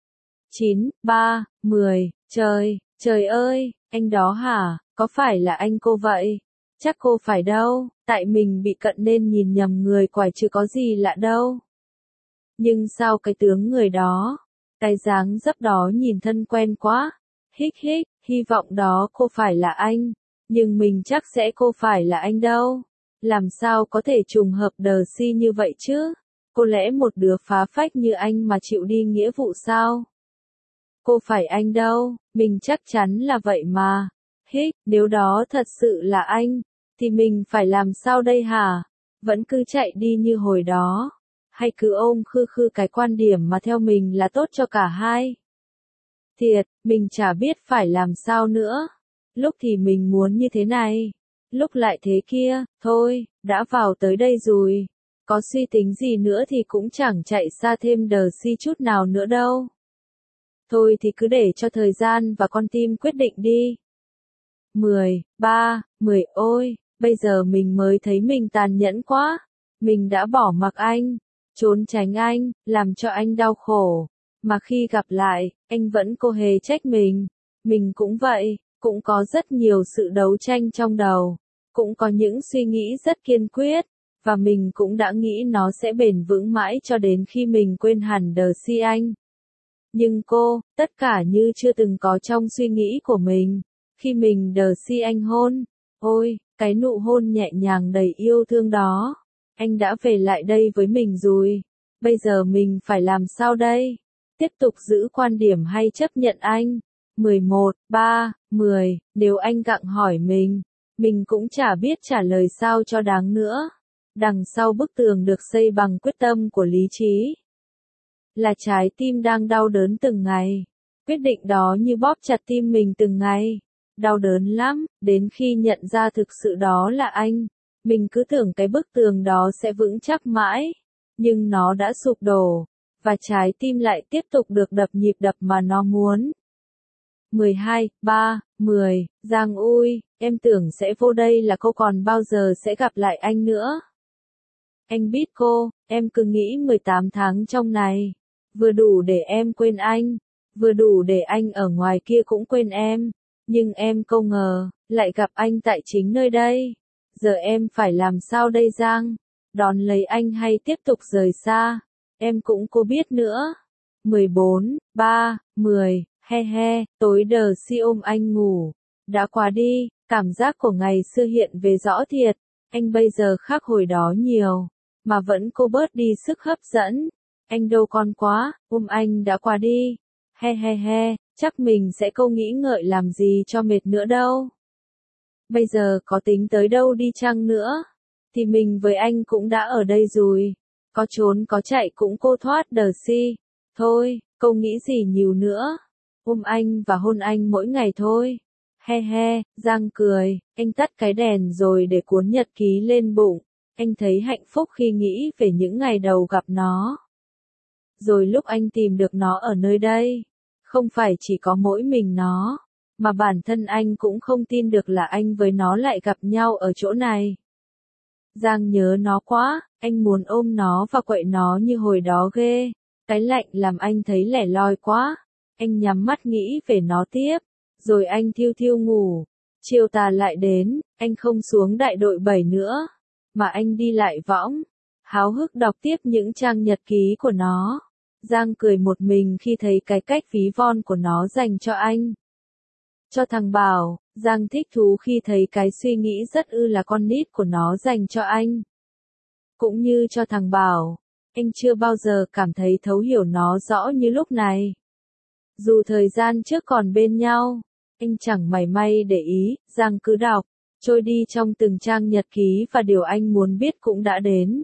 9, 3, 10, trời ơi, anh đó hả, có phải là anh cô vậy? Chắc cô phải đâu, tại mình bị cận nên nhìn nhầm người quải chứ có gì lạ đâu. Nhưng sao cái tướng người đó, cái dáng dấp đó nhìn thân quen quá. Hích hích, hy vọng đó cô phải là anh. Nhưng mình chắc sẽ cô phải là anh đâu. Làm sao có thể trùng hợp đờ si như vậy chứ? Có lẽ một đứa phá phách như anh mà chịu đi nghĩa vụ sao? Cô phải anh đâu, mình chắc chắn là vậy mà. Hích, nếu đó thật sự là anh, thì mình phải làm sao đây hả? Vẫn cứ chạy đi như hồi đó? Hay cứ ôm khư khư cái quan điểm mà theo mình là tốt cho cả hai? Thiệt, mình chả biết phải làm sao nữa. Lúc thì mình muốn như thế này, lúc lại thế kia, thôi, đã vào tới đây rồi. Có suy tính gì nữa thì cũng chẳng chạy xa thêm đờ si chút nào nữa đâu. Thôi thì cứ để cho thời gian và con tim quyết định đi. 10, 3, 10 ôi, bây giờ mình mới thấy mình tàn nhẫn quá. Mình đã bỏ mặc anh, trốn tránh anh, làm cho anh đau khổ. Mà khi gặp lại, anh vẫn cô hề trách mình. Mình cũng vậy, cũng có rất nhiều sự đấu tranh trong đầu, cũng có những suy nghĩ rất kiên quyết, và mình cũng đã nghĩ nó sẽ bền vững mãi cho đến khi mình quên hẳn Đờ Anh. Nhưng cô, tất cả như chưa từng có trong suy nghĩ của mình. Khi mình Đờ Anh hôn, ôi, cái nụ hôn nhẹ nhàng đầy yêu thương đó. Anh đã về lại đây với mình rồi. Bây giờ mình phải làm sao đây? Tiếp tục giữ quan điểm hay chấp nhận anh? 11, 3, 10, nếu anh gặng hỏi mình cũng chả biết trả lời sao cho đáng nữa. Đằng sau bức tường được xây bằng quyết tâm của lý trí là trái tim đang đau đớn từng ngày. Quyết định đó như bóp chặt tim mình từng ngày. Đau đớn lắm, đến khi nhận ra thực sự đó là anh. Mình cứ tưởng cái bức tường đó sẽ vững chắc mãi. Nhưng nó đã sụp đổ. Và trái tim lại tiếp tục được đập nhịp đập mà nó muốn. 12, 3, 10, Giang ui, em tưởng sẽ vô đây là cô còn bao giờ sẽ gặp lại anh nữa. Anh biết cô, em cứ nghĩ 18 tháng trong này. Vừa đủ để em quên anh. Vừa đủ để anh ở ngoài kia cũng quên em. Nhưng em không ngờ, lại gặp anh tại chính nơi đây. Giờ em phải làm sao đây Giang? Đón lấy anh hay tiếp tục rời xa? Em cũng cô biết nữa. 14, 3, 10, he he, tối Đờ ôm anh ngủ. Đã qua đi, cảm giác của ngày xưa hiện về rõ thiệt. Anh bây giờ khác hồi đó nhiều. Mà vẫn cô bớt đi sức hấp dẫn. Anh đâu con quá, anh đã qua đi. He he he, chắc mình sẽ không nghĩ ngợi làm gì cho mệt nữa đâu. Bây giờ có tính tới đâu đi chăng nữa, thì mình với anh cũng đã ở đây rồi. Có trốn có chạy cũng cô thoát Đờ Thôi, cô nghĩ gì nhiều nữa. Ôm anh và hôn anh mỗi ngày thôi. He he, Giang cười, anh tắt cái đèn rồi để cuốn nhật ký lên bụng. Anh thấy hạnh phúc khi nghĩ về những ngày đầu gặp nó. Rồi lúc anh tìm được nó ở nơi đây. Không phải chỉ có mỗi mình nó, mà bản thân anh cũng không tin được là anh với nó lại gặp nhau ở chỗ này. Giang nhớ nó quá, anh muốn ôm nó và quậy nó như hồi đó ghê. Cái lạnh làm anh thấy lẻ loi quá. Anh nhắm mắt nghĩ về nó tiếp. Rồi anh thiêu thiêu ngủ. Chiều tà lại đến, anh không xuống đại đội 7 nữa. Mà anh đi lại võng. Háo hức đọc tiếp những trang nhật ký của nó. Giang cười một mình khi thấy cái cách ví von của nó dành cho anh. Cho thằng Bảo, Giang thích thú khi thấy cái suy nghĩ rất là con nít của nó dành cho anh. Cũng như cho thằng Bảo, anh chưa bao giờ cảm thấy thấu hiểu nó rõ như lúc này. Dù thời gian trước còn bên nhau, anh chẳng mảy may để ý, Giang cứ đọc, trôi đi trong từng trang nhật ký và điều anh muốn biết cũng đã đến.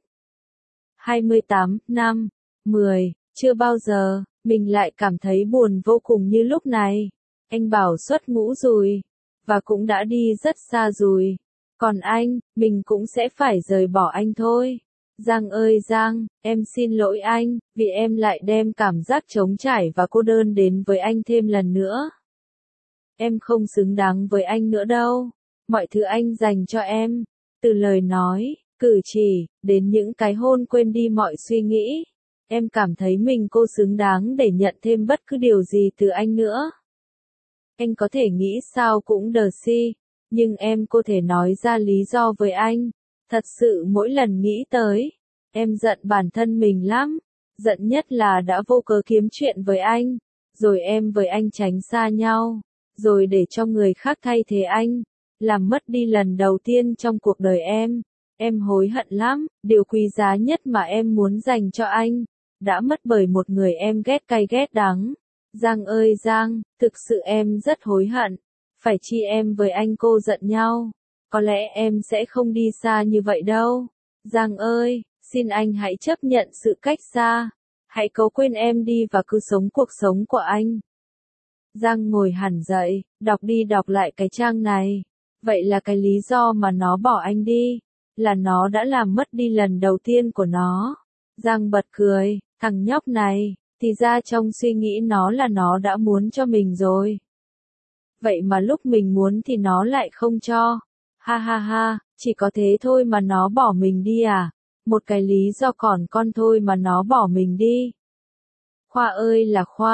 28 năm, 10, chưa bao giờ, mình lại cảm thấy buồn vô cùng như lúc này. Anh Bảo xuất ngũ rồi, và cũng đã đi rất xa rồi. Còn anh, mình cũng sẽ phải rời bỏ anh thôi. Giang ơi Giang, em xin lỗi anh, vì em lại đem cảm giác trống trải và cô đơn đến với anh thêm lần nữa. Em không xứng đáng với anh nữa đâu. Mọi thứ anh dành cho em, từ lời nói, cử chỉ, đến những cái hôn quên đi mọi suy nghĩ. Em cảm thấy mình cô xứng đáng để nhận thêm bất cứ điều gì từ anh nữa. Anh có thể nghĩ sao cũng Đờ nhưng em có thể nói ra lý do với anh. Thật sự mỗi lần nghĩ tới, em giận bản thân mình lắm. Giận nhất là đã vô cớ kiếm chuyện với anh, rồi em với anh tránh xa nhau, rồi để cho người khác thay thế anh, làm mất đi lần đầu tiên trong cuộc đời em. Em hối hận lắm, điều quý giá nhất mà em muốn dành cho anh, đã mất bởi một người em ghét cay ghét đắng. Giang ơi Giang, thực sự em rất hối hận. Phải chi em với anh cô giận nhau. Có lẽ em sẽ không đi xa như vậy đâu. Giang ơi, xin anh hãy chấp nhận sự cách xa. Hãy cố quên em đi và cứ sống cuộc sống của anh. Giang ngồi hẳn dậy, đọc đi đọc lại cái trang này. Vậy là cái lý do mà nó bỏ anh đi, là nó đã làm mất đi lần đầu tiên của nó. Giang bật cười, thằng nhóc này, thì ra trong suy nghĩ nó là nó đã muốn cho mình rồi. Vậy mà lúc mình muốn thì nó lại không cho. Ha ha ha, chỉ có thế thôi mà nó bỏ mình đi à? Một cái lý do còn con thôi mà nó bỏ mình đi. Khoa ơi là Khoa,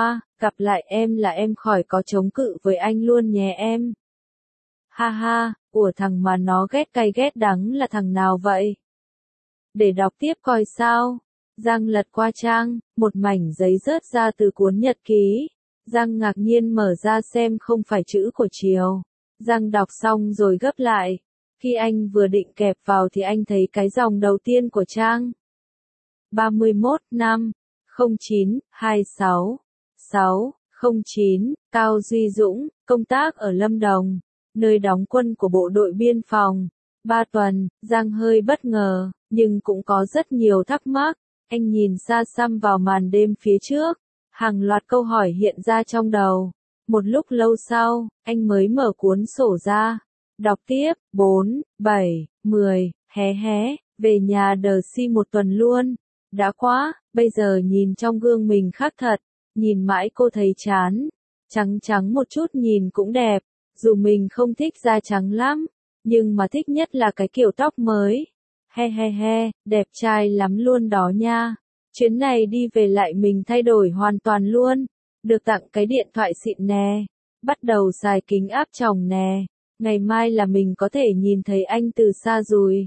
Gặp lại em là em khỏi có chống cự với anh luôn nhé em. Ha ha, của thằng mà nó ghét cay ghét đắng là thằng nào vậy? Để đọc tiếp coi sao. Giang lật qua trang, một mảnh giấy rớt ra từ cuốn nhật ký. Giang ngạc nhiên mở ra xem không phải chữ của Triều. Giang đọc xong rồi gấp lại. Khi anh vừa định kẹp vào thì anh thấy cái dòng đầu tiên của trang. 31 năm 09 26 6 09 Cao Duy Dũng, công tác ở Lâm Đồng, nơi đóng quân của bộ đội biên phòng. 3 tuần, Giang hơi bất ngờ, nhưng cũng có rất nhiều thắc mắc. Anh nhìn xa xăm vào màn đêm phía trước, hàng loạt câu hỏi hiện ra trong đầu. Một lúc lâu sau, anh mới mở cuốn sổ ra. Đọc tiếp, 4, 7, 10, hé, về nhà đờ si một tuần luôn. Đã quá, bây giờ nhìn trong gương mình khác thật, nhìn mãi cô thấy chán. Trắng trắng một chút nhìn cũng đẹp, dù mình không thích da trắng lắm, nhưng mà thích nhất là cái kiểu tóc mới. He, đẹp trai lắm luôn đó nha. Chuyến này đi về lại mình thay đổi hoàn toàn luôn. Được tặng cái điện thoại xịn nè. Bắt đầu xài kính áp tròng nè. Ngày mai là mình có thể nhìn thấy anh từ xa rồi.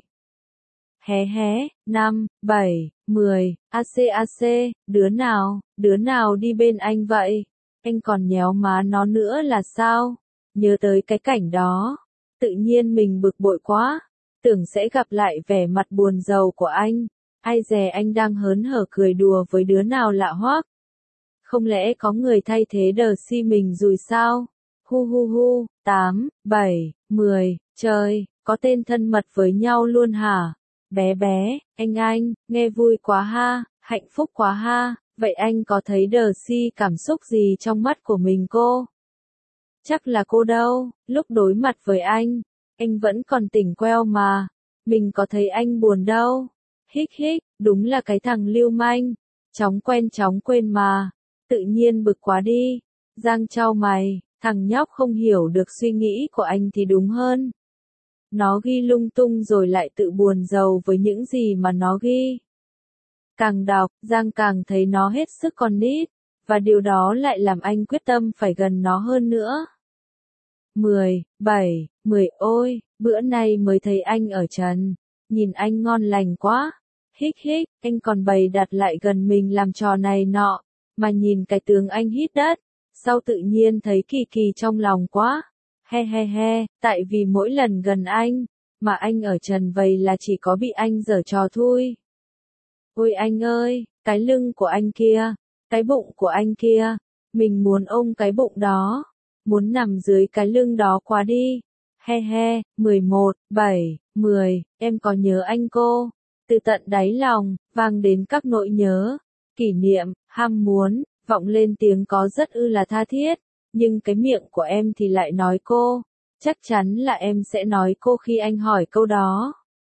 Hé, 5, 7, 10, AC, đứa nào đi bên anh vậy? Anh còn nhéo má nó nữa là sao? Nhớ tới cái cảnh đó. Tự nhiên mình bực bội quá. Tưởng sẽ gặp lại vẻ mặt buồn rầu của anh. Ai dè anh đang hớn hở cười đùa với đứa nào lạ hoắc. Không lẽ có người thay thế đờ si mình rồi sao? Hu, 8, 7, 10, trời, có tên thân mật với nhau luôn hả? Bé, anh, nghe vui quá ha, hạnh phúc quá ha, vậy anh có thấy đờ si cảm xúc gì trong mắt của mình cô? Chắc là cô đâu, lúc đối mặt với anh vẫn còn tỉnh queo mà, mình có thấy anh buồn đâu. Hích, đúng là cái thằng lưu manh, chóng quen chóng quên mà, tự nhiên bực quá đi. Giang chau mày, thằng nhóc không hiểu được suy nghĩ của anh thì đúng hơn. Nó ghi lung tung rồi lại tự buồn rầu với những gì mà nó ghi. Càng đọc, Giang càng thấy nó hết sức con nít, và điều đó lại làm anh quyết tâm phải gần nó hơn nữa. 10, 7, 10 ôi, bữa nay mới thấy anh ở trần, nhìn anh ngon lành quá. Hích, anh còn bày đặt lại gần mình làm trò này nọ, mà nhìn cái tướng anh hít đất, sau tự nhiên thấy kỳ trong lòng quá. He, tại vì mỗi lần gần anh, mà anh ở trần vậy là chỉ có bị anh giở trò thôi. Ôi anh ơi, cái lưng của anh kia, cái bụng của anh kia, mình muốn ôm cái bụng đó, muốn nằm dưới cái lưng đó quá đi. He, 11, 7, 10, em có nhớ anh cô? Từ tận đáy lòng, vang đến các nỗi nhớ, kỷ niệm, ham muốn, vọng lên tiếng có rất là tha thiết, nhưng cái miệng của em thì lại nói cô. Chắc chắn là em sẽ nói cô khi anh hỏi câu đó.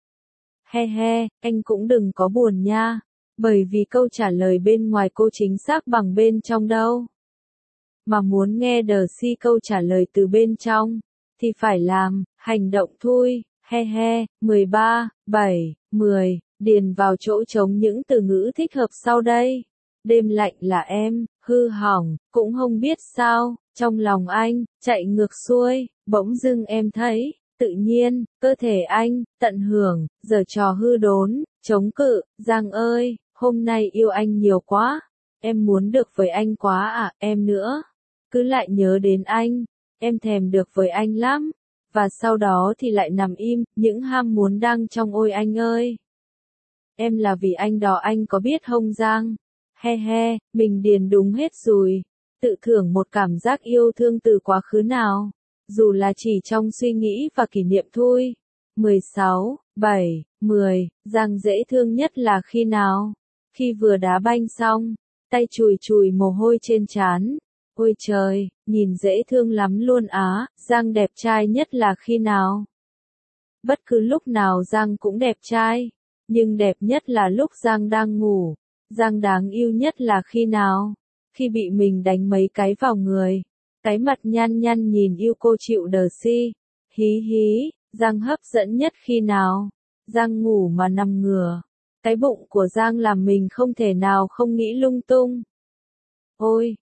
He, anh cũng đừng có buồn nha, bởi vì câu trả lời bên ngoài cô chính xác bằng bên trong đâu. Mà muốn nghe đờ si câu trả lời từ bên trong, thì phải làm, hành động thôi. He, 13, 7, 10, điền vào chỗ trống những từ ngữ thích hợp sau đây. Đêm lạnh là em, hư hỏng, cũng không biết sao, trong lòng anh, chạy ngược xuôi, bỗng dưng em thấy, tự nhiên, cơ thể anh, tận hưởng, giở trò hư đốn, chống cự. Giang ơi, hôm nay yêu anh nhiều quá, em muốn được với anh quá à, em nữa. Cứ lại nhớ đến anh, em thèm được với anh lắm, và sau đó thì lại nằm im, những ham muốn đang trong ôi anh ơi. Em là vì anh đó anh có biết không Giang? He, mình điền đúng hết rồi. Tự thưởng một cảm giác yêu thương từ quá khứ nào, dù là chỉ trong suy nghĩ và kỷ niệm thôi. 16, 7, 10, Giang dễ thương nhất là khi nào? Khi vừa đá banh xong, tay chùi mồ hôi trên trán. Ôi trời, nhìn dễ thương lắm luôn á. Giang đẹp trai nhất là khi nào? Bất cứ lúc nào Giang cũng đẹp trai, nhưng đẹp nhất là lúc Giang đang ngủ. Giang đáng yêu nhất là khi nào? Khi bị mình đánh mấy cái vào người. Cái mặt nhăn nhìn yêu cô chịu đờ si. Hí, Giang hấp dẫn nhất khi nào? Giang ngủ mà nằm ngửa. Cái bụng của Giang làm mình không thể nào không nghĩ lung tung. Ôi,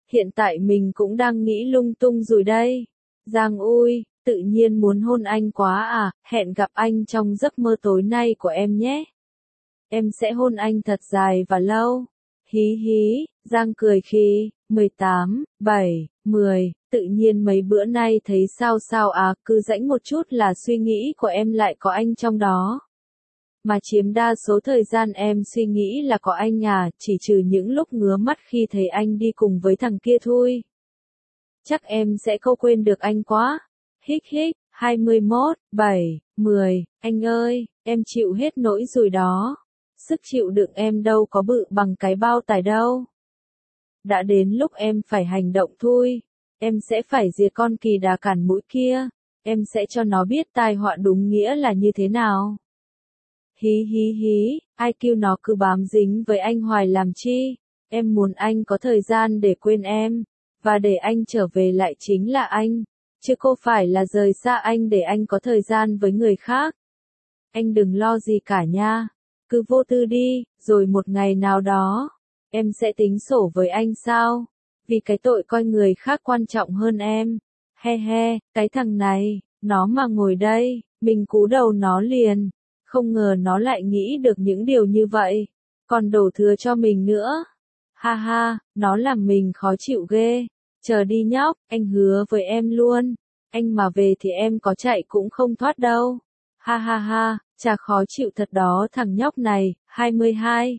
Hiện tại mình cũng đang nghĩ lung tung rồi đây. Giang ui, tự nhiên muốn hôn anh quá à, hẹn gặp anh trong giấc mơ tối nay của em nhé. Em sẽ hôn anh thật dài và lâu. Hí hí, Giang cười khi, 18, 7, 10, tự nhiên mấy bữa nay thấy sao sao à, cứ rãnh một chút là suy nghĩ của em lại có anh trong đó. Mà chiếm đa số thời gian em suy nghĩ là có anh à, chỉ trừ những lúc ngứa mắt khi thấy anh đi cùng với thằng kia thôi. Chắc em sẽ không quên được anh quá. Hích hích, 21, 7, 10, anh ơi, em chịu hết nỗi rồi đó. Sức chịu đựng em đâu có bự bằng cái bao tải đâu. Đã đến lúc em phải hành động thôi. Em sẽ phải diệt con kỳ đà cản mũi kia. Em sẽ cho nó biết tai họa đúng nghĩa là như thế nào. Hí hí hí, ai kêu nó cứ bám dính với anh hoài làm chi. Em muốn anh có thời gian để quên em. Và để anh trở về lại chính là anh. Chứ không phải là rời xa anh để anh có thời gian với người khác. Anh đừng lo gì cả nha. Cứ vô tư đi, rồi một ngày nào đó, em sẽ tính sổ với anh sao? Vì cái tội coi người khác quan trọng hơn em. He he, cái thằng này, nó mà ngồi đây, mình cú đầu nó liền. Không ngờ nó lại nghĩ được những điều như vậy. Còn đổ thừa cho mình nữa. Ha ha, nó làm mình khó chịu ghê. Chờ đi nhóc, anh hứa với em luôn. Anh mà về thì em có chạy cũng không thoát đâu. Ha ha ha, chả khó chịu thật đó thằng nhóc này, 22.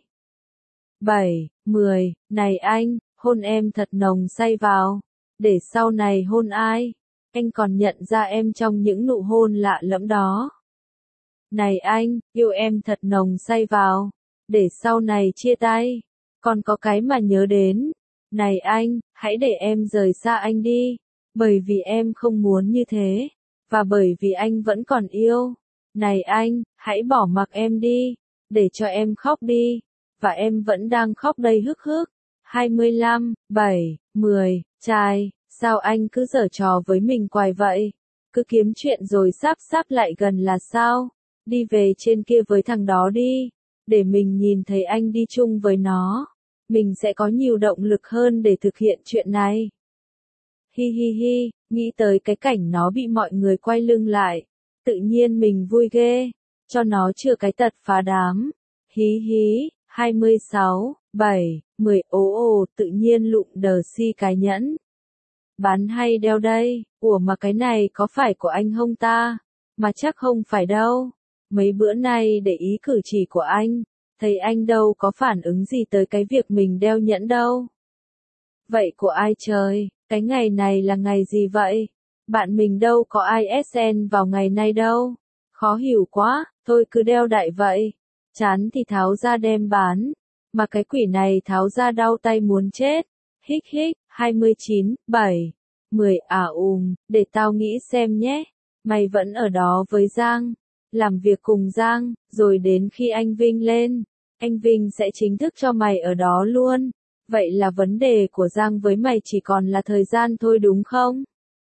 7, 10, này anh, hôn em thật nồng say vào. Để sau này hôn ai? Anh còn nhận ra em trong những nụ hôn lạ lẫm đó. Này anh, yêu em thật nồng say vào. Để sau này chia tay. Còn có cái mà nhớ đến. Này anh, hãy để em rời xa anh đi. Bởi vì em không muốn như thế. Và bởi vì anh vẫn còn yêu. Này anh, hãy bỏ mặc em đi. Để cho em khóc đi. Và em vẫn đang khóc đây hức hức. 25, 7, 10, trai, sao anh cứ giở trò với mình quài vậy? Cứ kiếm chuyện rồi sắp lại gần là sao? Đi về trên kia với thằng đó đi. Để mình nhìn thấy anh đi chung với nó. Mình sẽ có nhiều động lực hơn để thực hiện chuyện này. Hi hi hi, nghĩ tới cái cảnh nó bị mọi người quay lưng lại. Tự nhiên mình vui ghê. Cho nó chừa cái tật phá đám. Hí hí, 26, 7, 10 ồ tự nhiên lụm đờ si cái nhẫn. Bán hay đeo đây, ủa mà cái này có phải của anh không ta? Mà chắc không phải đâu. Mấy bữa nay để ý cử chỉ của anh, thấy anh đâu có phản ứng gì tới cái việc mình đeo nhẫn đâu. Vậy của ai trời, cái ngày này là ngày gì vậy? Bạn mình đâu có ai SN vào ngày nay đâu. Khó hiểu quá, thôi cứ đeo đại vậy. Chán thì tháo ra đem bán. Mà cái quỷ này tháo ra đau tay muốn chết. Hích hích, 29, 7, 10 để tao nghĩ xem nhé. Mày vẫn ở đó với Giang. Làm việc cùng Giang, rồi đến khi anh Vinh lên. Anh Vinh sẽ chính thức cho mày ở đó luôn. Vậy là vấn đề của Giang với mày chỉ còn là thời gian thôi đúng không?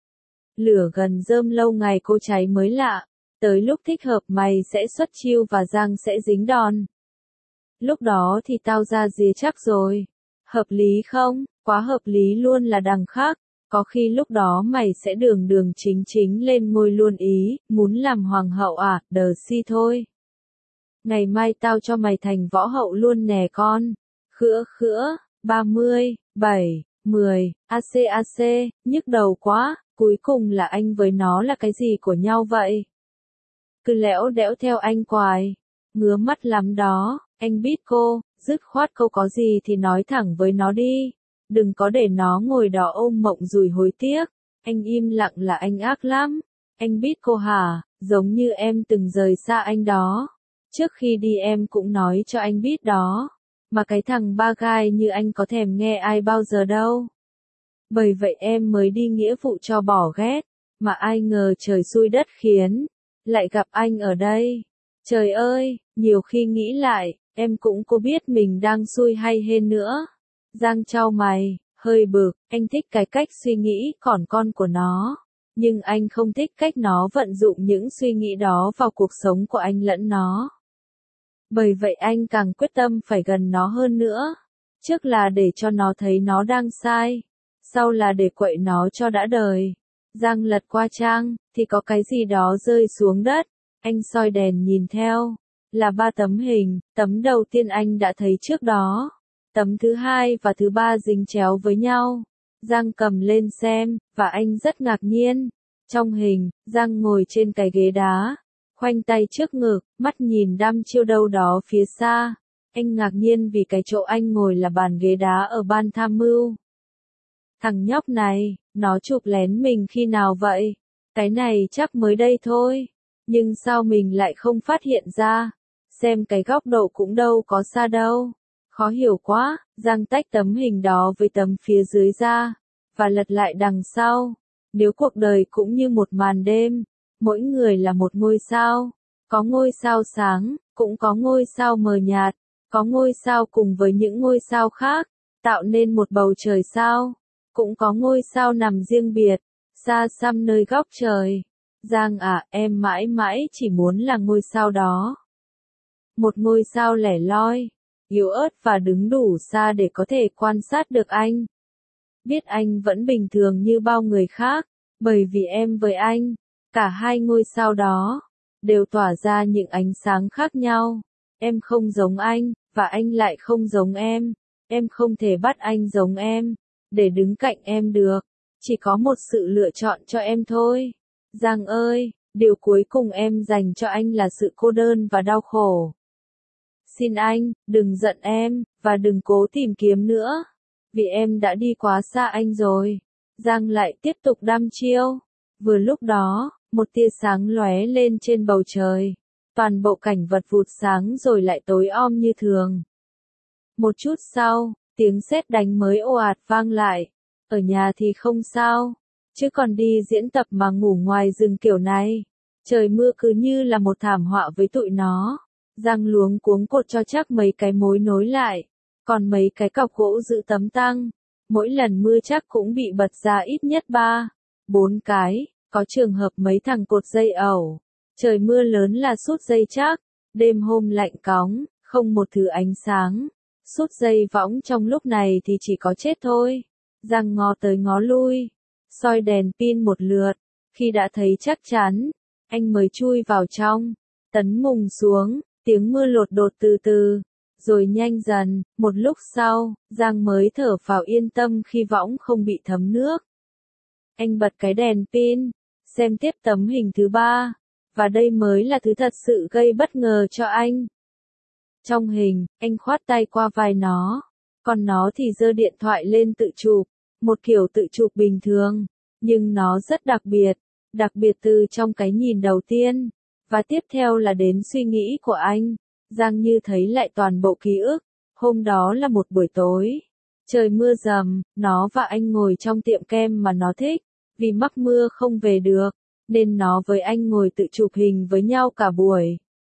Lửa gần rơm lâu ngày cô cháy mới lạ. Tới lúc thích hợp mày sẽ xuất chiêu và Giang sẽ dính đòn. Lúc đó thì tao ra rìa chắc rồi. Hợp lý không? Quá hợp lý luôn là đằng khác. Có khi lúc đó mày sẽ đường chính lên ngôi luôn ý. Muốn làm hoàng hậu à, đờ si thôi. Ngày mai tao cho mày thành võ hậu luôn nè con. Khữa, 30, 7, 10, AC, nhức đầu quá. Cuối cùng là anh với nó là cái gì của nhau vậy? Cứ lẽo đẽo theo anh quài. Ngứa mắt lắm đó, anh biết cô, dứt khoát câu có gì thì nói thẳng với nó đi. Đừng có để nó ngồi đó ôm mộng rủi hối tiếc. Anh im lặng là anh ác lắm. Anh biết cô hả, giống như em từng rời xa anh đó. Trước khi đi em cũng nói cho anh biết đó. Mà cái thằng ba gai như anh có thèm nghe ai bao giờ đâu. Bởi vậy em mới đi nghĩa vụ cho bỏ ghét. Mà ai ngờ trời xui đất khiến. Lại gặp anh ở đây. Trời ơi, nhiều khi nghĩ lại, em cũng có biết mình đang xui hay hên nữa. Giang chau mày, hơi bực, anh thích cái cách suy nghĩ còn con của nó. Nhưng anh không thích cách nó vận dụng những suy nghĩ đó vào cuộc sống của anh lẫn nó. Bởi vậy anh càng quyết tâm phải gần nó hơn nữa. Trước là để cho nó thấy nó đang sai. sau là để quậy nó cho đã đời. Giang lật qua trang, thì có cái gì đó rơi xuống đất. Anh soi đèn nhìn theo. Là 3 tấm hình, tấm đầu tiên anh đã thấy trước đó. Tấm thứ hai và thứ ba dính chéo với nhau. Giang cầm lên xem, và anh rất ngạc nhiên. Trong hình, Giang ngồi trên cái ghế đá, khoanh tay trước ngực, mắt nhìn đăm chiêu đâu đó phía xa. Anh ngạc nhiên vì cái chỗ anh ngồi là bàn ghế đá ở ban tham mưu. Thằng nhóc này, nó chụp lén mình khi nào vậy? Cái này chắc mới đây thôi. Nhưng sao mình lại không phát hiện ra? Xem cái góc độ cũng đâu có xa đâu. Khó hiểu quá, Giang tách tấm hình đó với tấm phía dưới ra, và lật lại đằng sau. Nếu cuộc đời cũng như một màn đêm, mỗi người là một ngôi sao, có ngôi sao sáng, cũng có ngôi sao mờ nhạt, có ngôi sao cùng với những ngôi sao khác, tạo nên một bầu trời sao, cũng có ngôi sao nằm riêng biệt, xa xăm nơi góc trời. Giang à, em mãi mãi chỉ muốn là ngôi sao đó. Một ngôi sao lẻ loi, yếu ớt và đứng đủ xa để có thể quan sát được anh. Biết anh vẫn bình thường như bao người khác, bởi vì em với anh, cả hai ngôi sao đó, đều tỏa ra những ánh sáng khác nhau. Em không giống anh, và anh lại không giống em. Em không thể bắt anh giống em, để đứng cạnh em được. Chỉ có một sự lựa chọn cho em thôi. Giang ơi, điều cuối cùng em dành cho anh là sự cô đơn và đau khổ. Xin anh, đừng giận em, và đừng cố tìm kiếm nữa. Vì em đã đi quá xa anh rồi. Giang lại tiếp tục đăm chiêu. Vừa lúc đó, một tia sáng lóe lên trên bầu trời. Toàn bộ cảnh vật vụt sáng rồi lại tối om như thường. Một chút sau, tiếng sét đánh mới ồ ạt vang lại. Ở nhà thì không sao, chứ còn đi diễn tập mà ngủ ngoài rừng kiểu này. Trời mưa cứ như là một thảm họa với tụi nó. Giang luống cuống cột cho chắc mấy cái mối nối lại. Còn mấy cái cọc gỗ giữ tấm tăng. Mỗi lần mưa chắc cũng bị bật ra ít nhất 3, 4 cái. Có trường hợp mấy thằng cột dây ẩu. Trời mưa lớn là sút dây chắc. Đêm hôm lạnh cóng, không một thứ ánh sáng. Sút dây võng trong lúc này thì chỉ có chết thôi. Giang ngó tới ngó lui. Soi đèn pin một lượt. Khi đã thấy chắc chắn, anh mới chui vào trong. Tấn mùng xuống, tiếng mưa lột đột từ từ. Rồi nhanh dần, một lúc sau, Giang mới thở phào yên tâm khi võng không bị thấm nước. Anh bật cái đèn pin, xem tiếp tấm hình thứ 3, và đây mới là thứ thật sự gây bất ngờ cho anh. Trong hình, anh khoát tay qua vai nó, còn nó thì giơ điện thoại lên tự chụp, một kiểu tự chụp bình thường, nhưng nó rất đặc biệt từ trong cái nhìn đầu tiên, và tiếp theo là đến suy nghĩ của anh. Giang như thấy lại toàn bộ ký ức. Hôm đó là một buổi tối. Trời mưa rầm, nó và anh ngồi trong tiệm kem mà nó thích. Vì mắc mưa không về được, nên nó với anh ngồi tự chụp hình với nhau cả buổi.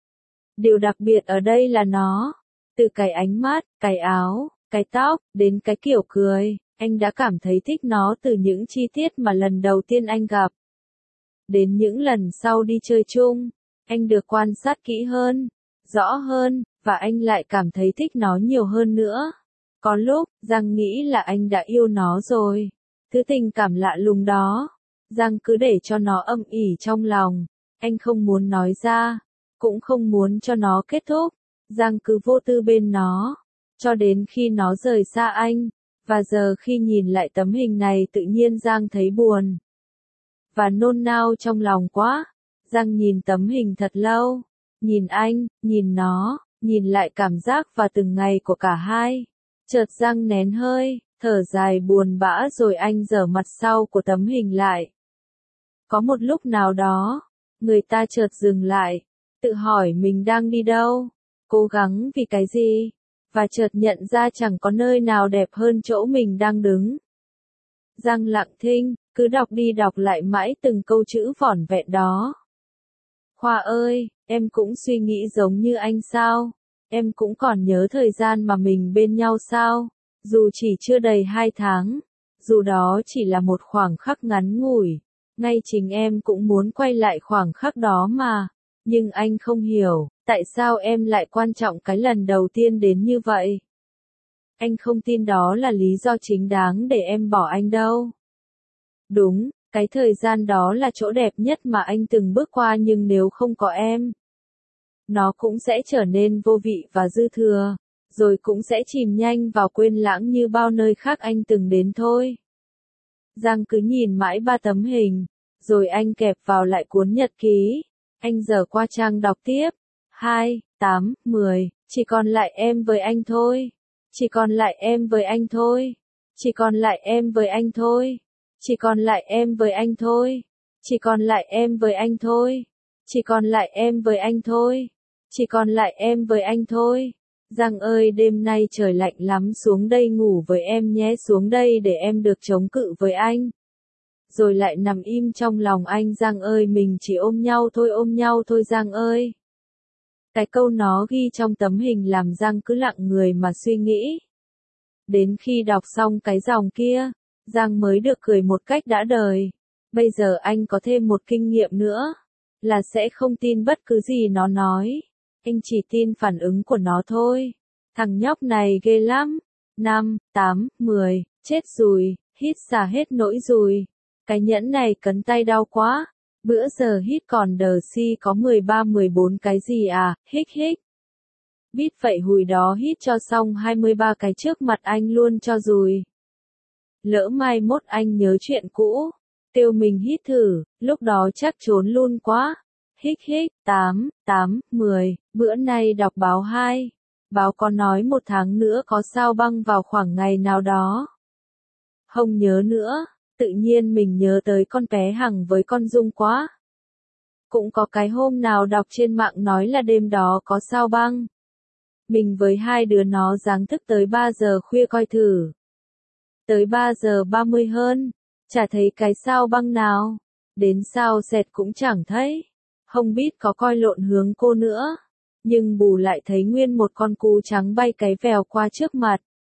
Điều đặc biệt ở đây là nó. Từ cái ánh mắt, cái áo, cái tóc, đến cái kiểu cười, anh đã cảm thấy thích nó từ những chi tiết mà lần đầu tiên anh gặp. Đến những lần sau đi chơi chung, anh được quan sát kỹ hơn, rõ hơn, và anh lại cảm thấy thích nó nhiều hơn nữa. Có lúc, Giang nghĩ là anh đã yêu nó rồi. Thứ tình cảm lạ lùng đó. Giang cứ để cho nó âm ỉ trong lòng. Anh không muốn nói ra, cũng không muốn cho nó kết thúc. Giang cứ vô tư bên nó, cho đến khi nó rời xa anh. Và giờ khi nhìn lại tấm hình này tự nhiên Giang thấy buồn. Và nôn nao trong lòng quá. Giang nhìn tấm hình thật lâu. Nhìn anh, nhìn nó, nhìn lại cảm giác và từng ngày của cả hai. Chợt Giang nén hơi, thở dài buồn bã rồi anh giở mặt sau của tấm hình lại. Có một lúc nào đó, người ta chợt dừng lại, tự hỏi mình đang đi đâu, cố gắng vì cái gì, và chợt nhận ra chẳng có nơi nào đẹp hơn chỗ mình đang đứng. Giang lặng thinh, cứ đọc đi đọc lại mãi từng câu chữ vỏn vẹn đó. Khoa ơi, em cũng suy nghĩ giống như anh sao? Em cũng còn nhớ thời gian mà mình bên nhau sao? Dù chỉ chưa đầy 2 tháng, dù đó chỉ là một khoảng khắc ngắn ngủi, ngay chính em cũng muốn quay lại khoảng khắc đó mà. Nhưng anh không hiểu, tại sao em lại quan trọng cái lần đầu tiên đến như vậy? Anh không tin đó là lý do chính đáng để em bỏ anh đâu. Đúng, cái thời gian đó là chỗ đẹp nhất mà anh từng bước qua nhưng nếu không có em, nó cũng sẽ trở nên vô vị và dư thừa, rồi cũng sẽ chìm nhanh vào quên lãng như bao nơi khác anh từng đến thôi. Giang cứ nhìn mãi 3 tấm hình, rồi anh kẹp vào lại cuốn nhật ký. Anh dở qua trang đọc tiếp. 2, 8, 10, chỉ còn lại em với anh thôi. Chỉ còn lại em với anh thôi. Chỉ còn lại em với anh thôi. Chỉ còn lại em với anh thôi. Chỉ còn lại em với anh thôi. Chỉ còn lại em với anh thôi. Chỉ còn lại em với anh thôi. Giang ơi đêm nay trời lạnh lắm, xuống đây ngủ với em nhé, xuống đây để em được chống cự với anh. Rồi lại nằm im trong lòng anh. Giang ơi mình chỉ ôm nhau thôi Giang ơi. Cái câu nó ghi trong tấm hình làm Giang cứ lặng người mà suy nghĩ. Đến khi đọc xong cái dòng kia, Giang mới được cười một cách đã đời. Bây giờ anh có thêm một kinh nghiệm nữa, là sẽ không tin bất cứ gì nó nói. Anh chỉ tin phản ứng của nó thôi. Thằng nhóc này ghê lắm. 5, 8, 10, chết rùi, hít xả hết nỗi rùi. Cái nhẫn này cấn tay đau quá. Bữa giờ hít còn đờ si có 13-14 cái gì à, hích hích. Biết vậy hùi đó hít cho xong 23 cái trước mặt anh luôn cho rùi. Lỡ mai mốt anh nhớ chuyện cũ, kêu mình hít thử, lúc đó chắc trốn luôn quá. Hích hích, 8, 8, 10, bữa nay đọc báo 2. Báo có nói 1 tháng nữa có sao băng vào khoảng ngày nào đó. Không nhớ nữa, tự nhiên mình nhớ tới con bé Hằng với con Dung quá. Cũng có cái hôm nào đọc trên mạng nói là đêm đó có sao băng. Mình với 2 đứa nó giáng thức tới 3 giờ khuya coi thử. Tới 3 giờ 30 hơn, chả thấy cái sao băng nào. Đến sao sẹt cũng chẳng thấy. Không biết có coi lộn hướng cô nữa. Nhưng bù lại thấy nguyên một con cú trắng bay cái vèo qua trước mặt.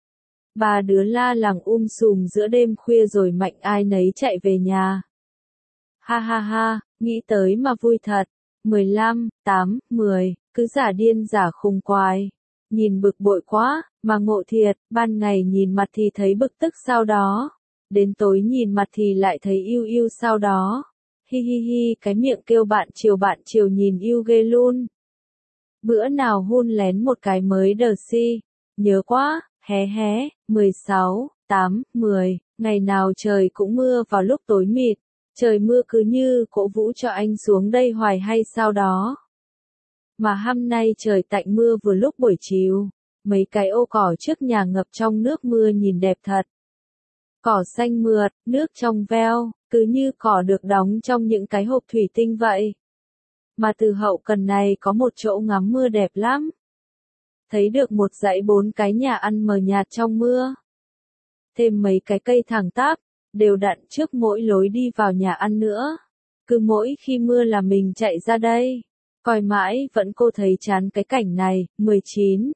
3 đứa la làng sùm giữa đêm khuya rồi mạnh ai nấy chạy về nhà. Ha ha ha, nghĩ tới mà vui thật. 15, 8, 10, cứ giả điên giả khùng quái. Nhìn bực bội quá, mà ngộ thiệt, ban ngày nhìn mặt thì thấy bực tức sau đó. Đến tối nhìn mặt thì lại thấy yêu yêu sau đó. Hi hi hi, cái miệng kêu bạn chiều nhìn yêu ghê luôn. Bữa nào hun lén một cái mới đờ si. Nhớ quá, hé hé, 16, 8, 10, ngày nào trời cũng mưa vào lúc tối mịt. Trời mưa cứ như cổ vũ cho anh xuống đây hoài hay sao đó. Mà hôm nay trời tạnh mưa vừa lúc buổi chiều. Mấy cái ô cỏ trước nhà ngập trong nước mưa nhìn đẹp thật. Cỏ xanh mượt, nước trong veo, cứ như cỏ được đóng trong những cái hộp thủy tinh vậy. Mà từ hậu cần này có một chỗ ngắm mưa đẹp lắm. Thấy được một dãy 4 cái nhà ăn mờ nhạt trong mưa. Thêm mấy cái cây thẳng tắp, đều đặn trước mỗi lối đi vào nhà ăn nữa. Cứ mỗi khi mưa là mình chạy ra đây. Coi mãi vẫn cô thấy chán cái cảnh này. 19,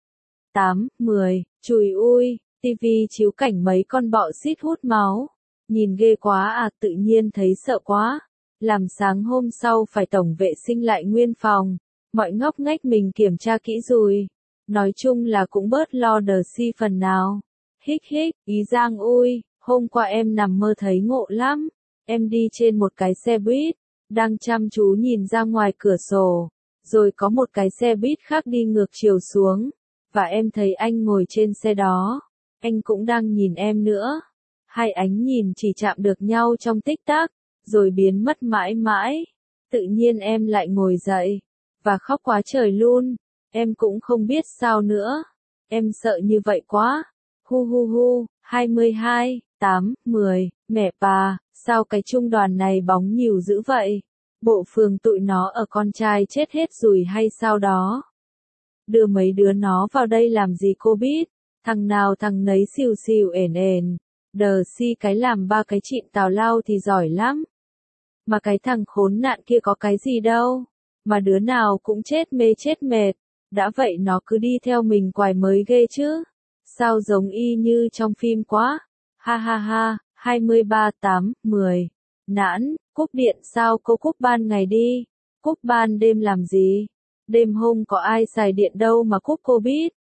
8, 10, chùi ui, tivi chiếu cảnh mấy con bọ xít hút máu. Nhìn ghê quá à, tự nhiên thấy sợ quá. Làm sáng hôm sau phải tổng vệ sinh lại nguyên phòng. Mọi ngóc ngách mình kiểm tra kỹ rồi. Nói chung là cũng bớt lo đờ si phần nào. Hích hích, ý Giang ui, hôm qua em nằm mơ thấy ngộ lắm. Em đi trên một cái xe buýt, đang chăm chú nhìn ra ngoài cửa sổ. Rồi có một cái xe buýt khác đi ngược chiều xuống. Và em thấy anh ngồi trên xe đó. Anh cũng đang nhìn em nữa. Hai ánh nhìn chỉ chạm được nhau trong tích tắc, rồi biến mất mãi mãi. Tự nhiên em lại ngồi dậy, và khóc quá trời luôn. Em cũng không biết sao nữa. Em sợ như vậy quá. Hu hu hu, 22, 8, 10, mẹ bà, sao cái trung đoàn này bóng nhiều dữ vậy? Bộ phường tụi nó ở con trai chết hết rồi hay sao đó? Đưa mấy đứa nó vào đây làm gì cô biết? Thằng nào thằng nấy xìu xìu ền ền. Đờ si cái làm 3 cái trịn tào lao thì giỏi lắm. Mà cái thằng khốn nạn kia có cái gì đâu. Mà đứa nào cũng chết mê chết mệt. Đã vậy nó cứ đi theo mình quài mới ghê chứ. Sao giống y như trong phim quá. Ha ha ha, 23, 8, 10. Nãn, cúp điện sao cô cúp ban ngày đi. Cúp ban đêm làm gì? Đêm hôm có ai xài điện đâu mà cúp cô biết.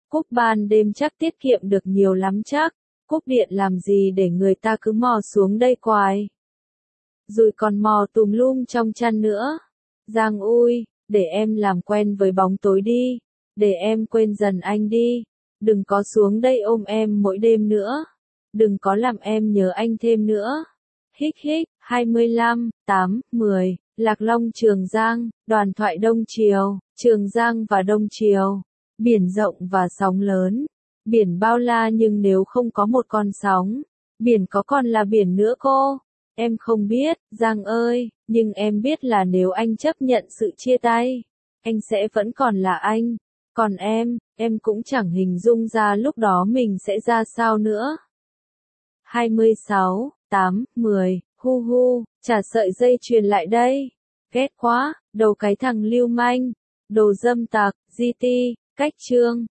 Cúp ban đêm chắc tiết kiệm được nhiều lắm chắc. Cúp điện làm gì để người ta cứ mò xuống đây quài. Rồi còn mò tùm lum trong chăn nữa. Giang ui, để em làm quen với bóng tối đi. Để em quên dần anh đi. Đừng có xuống đây ôm em mỗi đêm nữa. Đừng có làm em nhớ anh thêm nữa. Hích hích, 25, 8, 10, Lạc Long Trường Giang, đoàn thoại Đông Triều, Trường Giang và Đông Triều. Biển rộng và sóng lớn. Biển bao la nhưng nếu không có một con sóng, biển có còn là biển nữa cô? Em không biết, Giang ơi, nhưng em biết là nếu anh chấp nhận sự chia tay, anh sẽ vẫn còn là anh. Còn em cũng chẳng hình dung ra lúc đó mình sẽ ra sao nữa. 26, 8, 10, hu hu, trả sợi dây chuyền lại đây. Ghét quá, đầu cái thằng lưu manh, đồ dâm tặc, GT, cách chương.